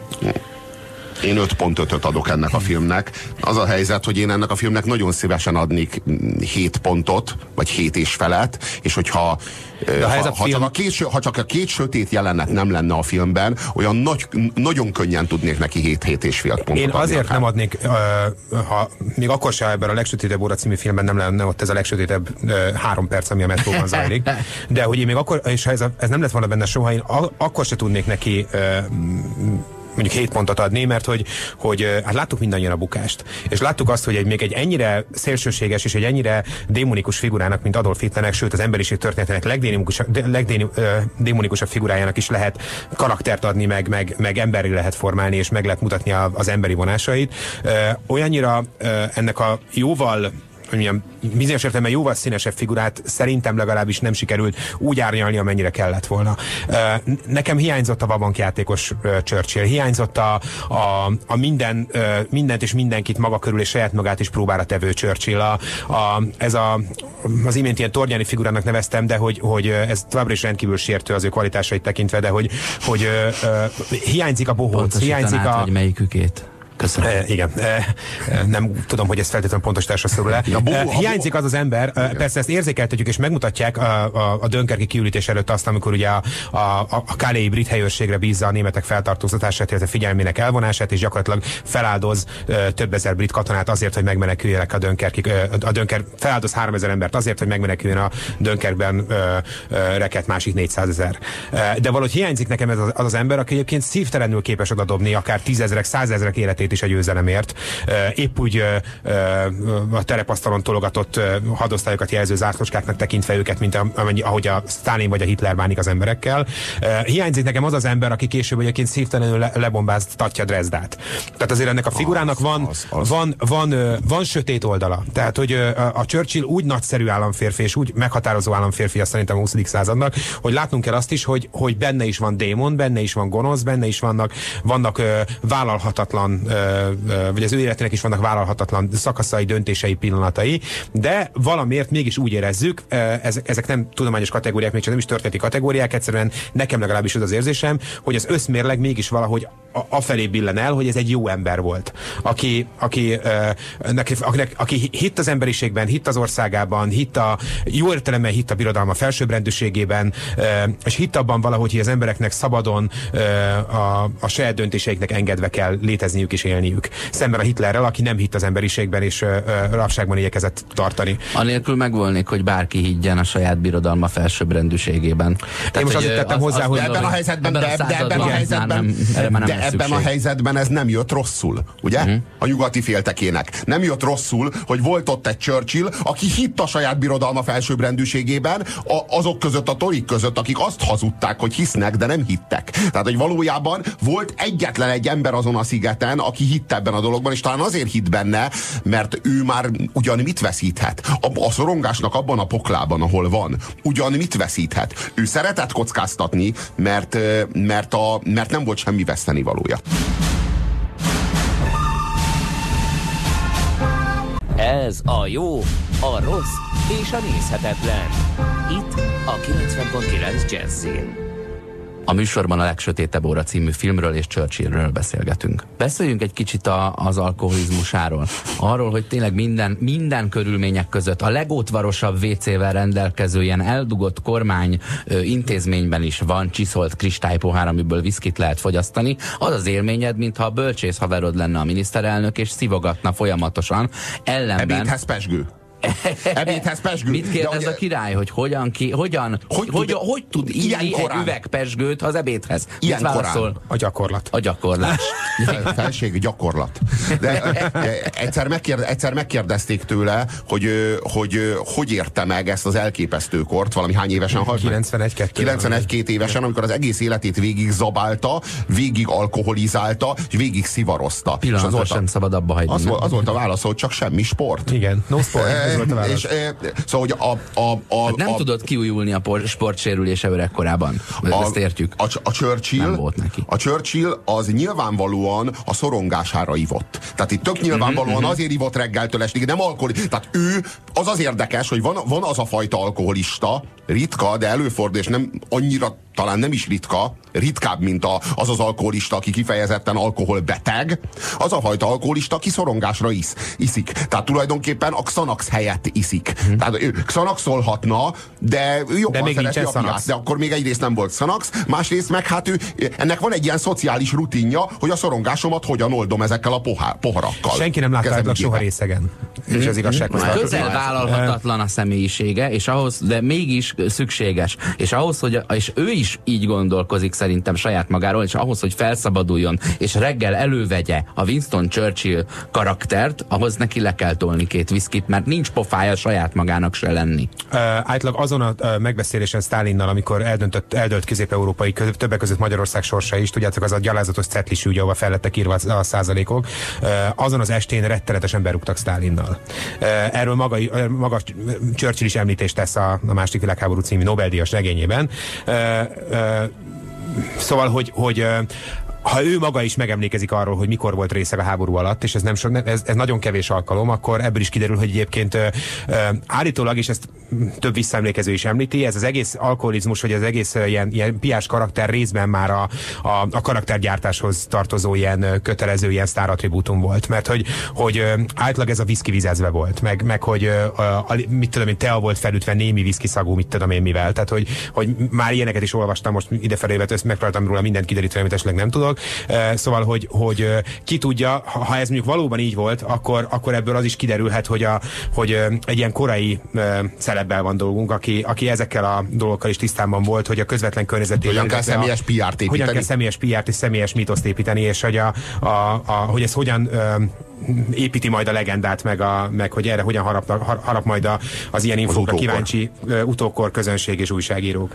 Én öt pont ötöt adok ennek a filmnek. Az a helyzet, hogy én ennek a filmnek nagyon szívesen adnék hét pontot, vagy hét és felet, és hogyha ha, ha, film... csak a két, ha csak a két sötét jelenet nem lenne a filmben, olyan nagy, nagyon könnyen tudnék neki hét-hét és fél pontot. Én azért akár. nem adnék, uh, ha még akkor sem ebben a Legsötétebb óra című filmben nem lenne ott ez a legsötétebb uh, három perc, ami a metróban zajlik, de hogy én még akkor, és ha ez, a, ez nem lett volna benne soha, én a, akkor se tudnék neki uh, mondjuk hét pontot adni, mert hogy, hogy hát láttuk mindannyian a bukást. És láttuk azt, hogy egy, még egy ennyire szélsőséges és egy ennyire démonikus figurának, mint Adolf Hitlernek, sőt az emberiség történetének legdémonikusabb figurájának is lehet karaktert adni, meg, meg, meg emberi lehet formálni, és meg lehet mutatni a, az emberi vonásait. Olyannyira ennek a jóval milyen bizonyos értelemben jóval színesebb figurát szerintem legalábbis nem sikerült úgy árnyalni, amennyire kellett volna. Nekem hiányzott a vabankjátékos Churchill, hiányzott a, a, a minden, mindent és mindenkit maga körül és saját magát is próbára tevő Churchill. A, a, ez a, az imént ilyen tornyáni figurának neveztem, de hogy, hogy ez továbbra is rendkívül sértő az ő kvalitásait tekintve, de hogy, hogy hiányzik a bohóc, hiányzik a... hogy melyikükét? Köszönöm. E, igen. E, nem tudom, hogy ez feltétlenül pontosításra szorul le. E, hiányzik az az ember, e, persze ezt érzékeltetjük és megmutatják a, a, a Dunkerque kiürítés előtt azt, amikor ugye a, a, a Calais-i brit helyőrségre bízza a németek feltartóztatását, illetve figyelmének elvonását, és gyakorlatilag feláldoz e, több ezer brit katonát azért, hogy megmeneküljenek a Dunkerque, e, a Dunkerque feláldoz háromezer embert azért, hogy megmeneküljön a Dunkerque-ben e, e, rekedt másik négyszázezer. E, de valahogy hiányzik nekem ez az, az az ember, aki egyébként szívtelenül képes odadobni akár tízezrek, százezrek életét is a győzelemért. Épp úgy a terepasztalon tologatott hadosztályokat jelző zászlóskáknak tekintve őket, mint amennyi, ahogy a Stalin vagy a Hitler bánik az emberekkel. Hiányzik nekem az az ember, aki később egyébként szívtelenül le, lebombáztatja Dresdát. Tehát azért ennek a figurának van, az, az. Van, van, van, van sötét oldala. Tehát, hogy a Churchill úgy nagyszerű államférfi és úgy meghatározó államférfi, azt szerintem a huszadik századnak, hogy látnunk kell azt is, hogy, hogy benne is van démon, benne is van gonosz, benne is vannak, vannak vállalhatatlan vagy az ő életének is vannak vállalhatatlan szakaszai, döntései, pillanatai, de valamiért mégis úgy érezzük, ezek, ezek nem tudományos kategóriák, még csak nem is történeti kategóriák, egyszerűen nekem legalábbis az az érzésem, hogy az összmérleg mégis valahogy afelé billen el, hogy ez egy jó ember volt, aki, aki, neki, akinek, aki hitt az emberiségben, hitt az országában, hitt a jó értelemben hitt a birodalma felsőbbrendűségében, és hitt abban valahogy, hogy az embereknek szabadon a, a saját döntéseiknek engedve kell létezniük és élniük. Szemben a Hitlerrel, aki nem hitt az emberiségben és uh, rabságban igyekezett tartani. Anélkül megvolnék, hogy bárki higgyen a saját birodalma felsőbbrendűségében. Én most azért tettem hozzá, hogy ebben a helyzetben, de ebben a helyzetben, de ebben a helyzetben ez nem jött rosszul, ugye? Uh-huh. A nyugati féltekének. Nem jött rosszul, hogy volt ott egy Churchill, aki hitt a saját birodalma felsőbbrendűségében, a, azok között, a torik között, akik azt hazudták, hogy hisznek, de nem hittek. Tehát, hogy valójában volt egyetlen egy ember azon a szigeten, aki hitt ebben a dologban, és talán azért hitt benne, mert ő már ugyan mit veszíthet? A, a szorongásnak abban a poklában, ahol van, ugyan mit veszíthet? Ő szeretett kockáztatni, mert, mert, a, mert nem volt semmi vesztenivalója. Ez a jó, a rossz és a nézhetetlen. Itt a kilencven pont kilenc Jazzin. A műsorban a Legsötétebb óra című filmről és Churchillről beszélgetünk. Beszéljünk egy kicsit a, az alkoholizmusáról. Arról, hogy tényleg minden, minden körülmények között a legótvarosabb vécével rendelkező ilyen eldugott kormány ö, intézményben is van csiszolt kristálypohár, amiből viszkit lehet fogyasztani. Az az élményed, mintha a bölcsész haverod lenne a miniszterelnök, és szivogatna folyamatosan. Ellenben... Ebédhez pezsgő. Ebédhez pezsgő. Mit kérdez a király, hogy hogyan, ki, hogyan hogy, hogy, tud, hogy tud inni egy üveg pezsgőt az ebédhez? Ilyen korán. A gyakorlat. A gyakorlás. Felség, gyakorlat. De, de egyszer, megkérde, egyszer megkérdezték tőle, hogy, hogy hogy érte meg ezt az elképesztő kort, valami hány évesen halt? kilencvenegy-két évesen, amikor az egész életét végig zabálta, végig alkoholizálta, és végig szivarozta. Pillanatra sem szabad abba hagyni. Az, az volt a válasz, hogy csak semmi sport. Igen, no sport. ez volt a válasz. És, szóval, hogy a, a, a, hát nem a, tudott kiújulni a sportsérülése öregkorában. Ezt értjük. A, a, Churchill, nem volt neki. A Churchill az nyilvánvalóan a szorongására ivott. Tehát itt tök nyilvánvalóan mm-hmm. azért ivott reggeltől estig, nem alkohol. Tehát ő, az az érdekes, hogy van, van az a fajta alkoholista, ritka, de előfordul, és nem annyira, talán nem is ritka, ritkább, mint a, az az alkoholista, aki kifejezetten alkoholbeteg, az a fajta alkoholista, aki szorongásra isz, iszik. Tehát tulajdonképpen a Xanax helyett iszik. Hmm. Tehát ő Xanaxolhatna, de ő jobban de szereti a piát. De akkor még egyrészt nem volt Xanax, másrészt meg hát ő, ennek van egy ilyen szociális rutinja, hogy a szorongásomat hogyan oldom ezekkel a pohár, poharakkal. Senki nem látta átlag soha részegen. Hmm. És az igazsághoz hmm. Közel vállalhatatlan a személyisége, és ahhoz, de mégis szükséges. És ahhoz, hogy és ő is így gondolkozik szerintem saját magáról, és ahhoz, hogy felszabaduljon, és reggel elővegye a Winston Churchill karaktert, ahhoz neki le kell tolni két viszkit, mert nincs pofája saját magának se lenni. Uh, átlag azon a uh, megbeszélésen Sztálinnal, amikor eldöntött, eldölt közép-európai, köz, többek között Magyarország sorsa is, tudjátok, az a gyalázatos cetlis ügy, ahol fel lettek írva a százalékok, uh, azon az estén rettenetesen berúgtak Sztálinnal. Uh, erről maga, uh, maga Churchill is említést tesz a, a második világháború című Nobel-díjas regényében. Uh, uh, Szóval, hogy, hogy ha ő maga is megemlékezik arról, hogy mikor volt részeg a háború alatt, és ez, nem, ez, ez nagyon kevés alkalom, akkor ebből is kiderül, hogy egyébként ö, ö, állítólag, és ezt több visszaemlékező is említi, ez az egész alkoholizmus, vagy az egész ö, ilyen, ilyen piás karakter részben már a, a, a karaktergyártáshoz tartozó ilyen ö, kötelező, ilyen sztárattribútum volt, mert hogy, hogy ö, általában ez a viszki vizezve volt, meg, meg hogy ö, a, a, mit tudom én, tea volt felütve némi viszki szagú, mit tudom én mivel, tehát hogy, hogy már ilyeneket is olvastam, most idefelé megpróbáltam róla mindent kideríteni, amit esetleg nem tudok. Szóval, hogy, hogy ki tudja, ha ez mondjuk valóban így volt, akkor, akkor ebből az is kiderülhet, hogy, a, hogy egy ilyen korai celebbel van dolgunk, aki, aki ezekkel a dolgokkal is tisztában volt, hogy a közvetlen környezetében... Hogyan kell személyes pé er-t építeni. Hogyan kell személyes pé er-t és személyes mítoszt építeni, és hogy, a, a, a, hogy ez hogyan építi majd a legendát, meg, a, meg hogy erre hogyan harap, harap majd a, az ilyen infókra kíváncsi utókor közönség és újságírók.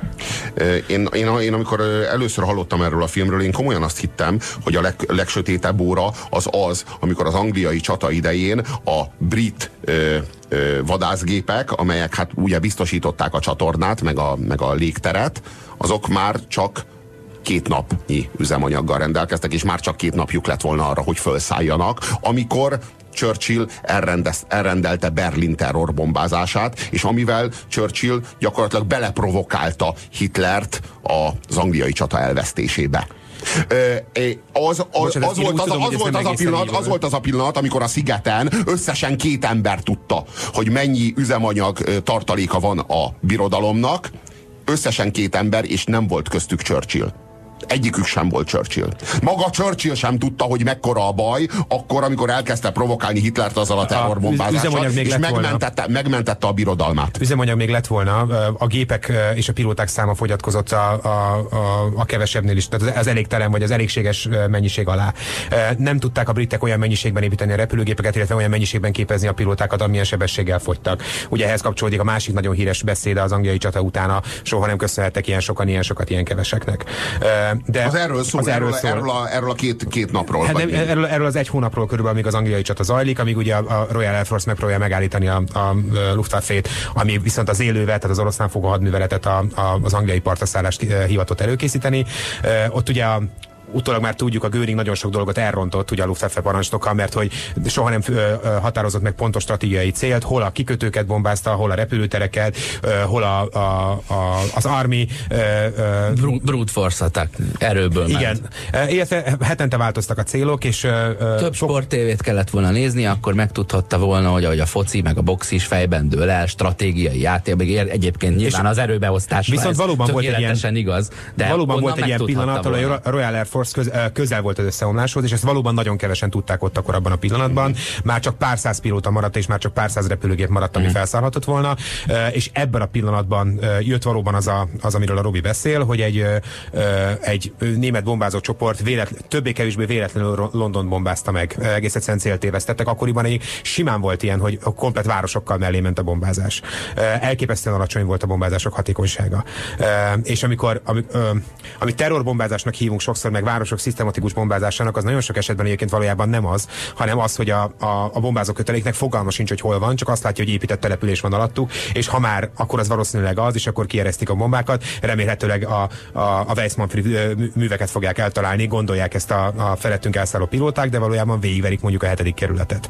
Én, én, én amikor először hallottam erről a filmről, én komolyan azt hittem, hogy a leg, legsötétebb óra az az, amikor az angliai csata idején a brit ö, ö, vadászgépek, amelyek hát ugye biztosították a csatornát, meg a, meg a légteret, azok már csak két napnyi üzemanyaggal rendelkeztek, és már csak két napjuk lett volna arra, hogy felszálljanak, amikor Churchill elrendez, elrendelte Berlin terrorbombázását, és amivel Churchill gyakorlatilag beleprovokálta Hitlert az angliai csata elvesztésébe. Az, az, Bocsánat, az, volt az, tudom, az, volt az, a pillanat, az volt az a pillanat, amikor a szigeten összesen két ember tudta, hogy mennyi üzemanyag tartaléka van a birodalomnak, összesen két ember, és nem volt köztük Churchill. Egyikük sem volt Churchill. Maga Churchill sem tudta, hogy mekkora a baj, akkor, amikor elkezdte provokálni Hitlert azzal a terrorbombázással, és megmentette, megmentette a birodalmát. Üzemanyag még lett volna, a gépek és a pilóták száma fogyatkozott a, a, a, a kevesebbnél is, tehát az elégtelen vagy az elégséges mennyiség alá. Nem tudták a britek olyan mennyiségben építeni a repülőgépeket, illetve olyan mennyiségben képezni a pilótákat, amilyen sebességgel fogytak. Ugye ehhez kapcsolódik a másik nagyon híres beszéde az angliai csata utána, soha nem köszönhettek ilyen sokan, ilyen sokat, ilyen keveseknek. De az erről szól, az erről, erről, szól. erről, a, erről a két, két napról. Hát nem, erről, erről az egy hónapról körülbelül, amíg az angliai csata zajlik, amíg ugye a, a Royal Air Force megpróbálja megállítani a, a Luftwaffe-t, ami viszont az élővel, tehát az oroszlán fogó hadműveletet, a, a, az angliai partaszállást hivatott előkészíteni. Ott ugye a utólag már tudjuk, a Göring nagyon sok dolgot elrontott ugye a Luftwaffe parancsnoka, mert hogy soha nem ö, ö, határozott meg pontos stratégiai célt, hol a kikötőket bombázta, hol a repülőtereket, ö, hol a, a, a, az Army ö, ö, brute force attack, erőből igen. ment. Illetve hetente változtak a célok, és ö, több sok... sporttévét kellett volna nézni, akkor megtudhatta volna, hogy ahogy a foci meg a box is fejben dől el, stratégiai játék, meg egyébként nyilván az erőbeosztás viszont valóban volt egy ilyen, igaz, de valóban volt egy ilyen pillanat, ahol a Royal Air Force Köz, közel volt az összeomláshoz, és ezt valóban nagyon kevesen tudták ott akkor abban a pillanatban. Mm. Már csak pár száz pilóta maradt, és már csak pár száz repülőgép maradt, ami mm. felszállhatott volna, és ebben a pillanatban jött valóban az, a, az amiről a Robi beszél, hogy egy, egy német bombázó csoport véletlen, többé-kevésbé véletlenül London bombázta meg. Egész egyszerűen célt évesztettek. Akkoriban egy simán volt ilyen, hogy komplet városokkal mellé ment a bombázás. Elképesztően alacsony volt a bombázások hatékonysága. És amikor ami, amit terrorbombázásnak hívunk sokszor, meg városok szisztematikus bombázásának az nagyon sok esetben egyébként valójában nem az, hanem az, hogy a, a, a bombázó köteléknek fogalma sincs, hogy hol van, csak azt látja, hogy épített település van alattuk, és ha már, akkor az valószínűleg az, és akkor kieresztik a bombákat, remélhetőleg a, a, a Weissmann műveket fogják eltalálni, gondolják ezt a, a felettünk elszálló pilóták, de valójában végigverik mondjuk a hetedik kerületet.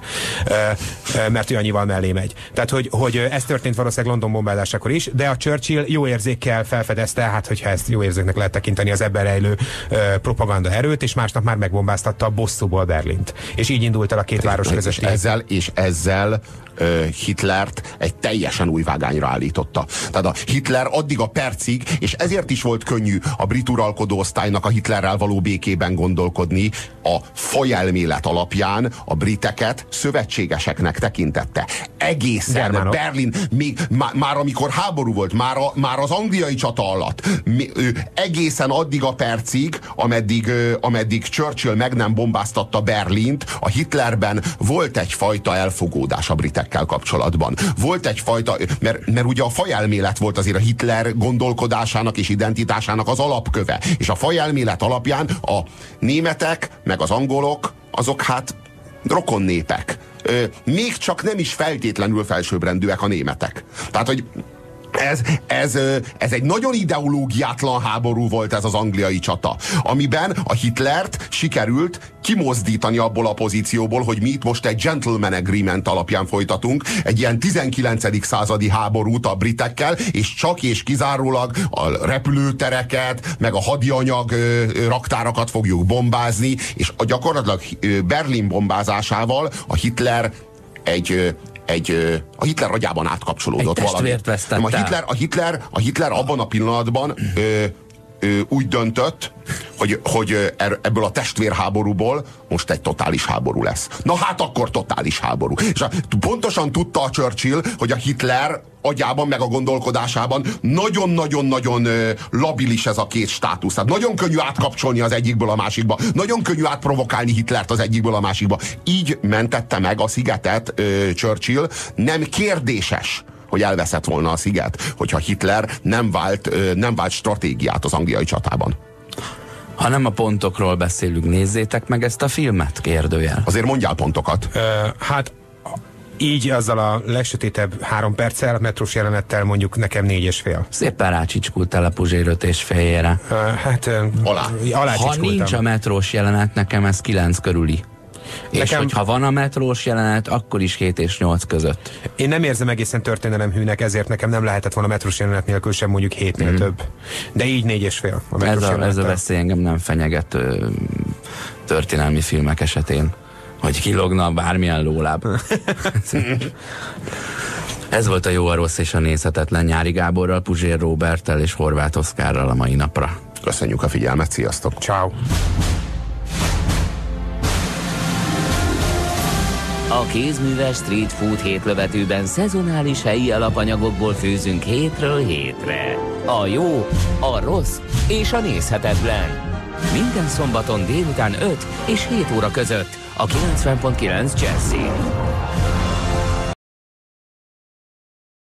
Mert ő annyival mellé megy. Tehát, hogy, hogy ez történt valószínűleg London bombázásakor is, de a Churchill jó érzékkel felfedezte, hát hogyha ezt jó érzéknek lehet tekinteni, az ebben rejlő uh, propaganda erőt, és másnap már megbombáztatta bosszúból Berlint. És így indult el a két város közötti. És ezzel, és ezzel uh, Hitlert egy teljesen új vágányra állította. Tehát a Hitler addig a percig, és ezért is volt könnyű a brit uralkodó osztálynak a Hitlerrel való békében gondolkodni, a fajelmélet alapján a briteket szövetségeseknek tekintette. Egészen Germánok. Berlin, még, má, már amikor háború volt, már, a, már az angliai csata alatt, mi, ö, egészen addig a percig, ameddig, ö, ameddig Churchill meg nem bombáztatta Berlint, a Hitlerben volt egyfajta elfogódás a britekkel kapcsolatban. Volt egyfajta, mert, mert ugye a fajelmélet volt azért a Hitler gondolkodásának és identitásának az alapköve. És a fajelmélet alapján a németek, meg az angolok, azok hát rokon népek. Ö, még csak nem is feltétlenül felsőbbrendűek a németek. Tehát, hogy Ez, ez, ez egy nagyon ideológiátlan háború volt ez az angliai csata, amiben a Hitlert sikerült kimozdítani abból a pozícióból, hogy mi itt most egy gentleman agreement alapján folytatunk egy ilyen tizenkilencedik századi háborút a britekkel, és csak és kizárólag a repülőtereket, meg a hadianyag raktárakat fogjuk bombázni, és a gyakorlatilag Berlin bombázásával a Hitler egy Egy, a Hitler agyában átkapcsolódott valami. Nem, a, Hitler, a, Hitler, a Hitler abban a pillanatban ö, ö, úgy döntött, hogy, hogy ebből a testvérháborúból most egy totális háború lesz. Na hát akkor totális háború. És a, pontosan tudta a Churchill, hogy a Hitler agyában, meg a gondolkodásában nagyon-nagyon-nagyon labilis ez a két státusz. Tehát nagyon könnyű átkapcsolni az egyikből a másikba. Nagyon könnyű átprovokálni Hitlert az egyikből a másikba. Így mentette meg a szigetet ö, Churchill. Nem kérdéses, hogy elveszett volna a sziget, hogyha Hitler nem vált, ö, nem vált stratégiát az angliai csatában. Ha nem a pontokról beszélünk, nézzétek meg ezt a filmet, kérdőjel. Azért mondjál pontokat. Ö, hát így azzal a legsötétebb három perccel, metrós jelenettel mondjuk nekem négy és fél. Szépen rácsicskult el a Puzsér öt és féljére. Uh, hát alá. alá Ha nincs a metrós jelenet, nekem ez kilenc körüli. És nekem... hogyha van a metrós jelenet, akkor is hét és nyolc között. Én nem érzem egészen történelemhűnek, ezért nekem nem lehetett volna metrós jelenet nélkül sem mondjuk hétnél mm. több. De így négy és fél. A ez, a, ez a veszély engem nem fenyeget ö, történelmi filmek esetén, hogy kilogna bármilyen lóláb. Ez volt a Jó, a rossz és a nézhetetlen Nyári Gáborral, Puzsér Róberttel és Horváth Oszkárral a mai napra. Köszönjük a figyelmet, sziasztok! Ciao. A kézműves street food hétlövetőben szezonális helyi alapanyagokból főzünk hétről hétre. A jó, a rossz és a nézhetetlen. Minden szombaton délután öt és hét óra között a kilencven pont kilenc Jazzin.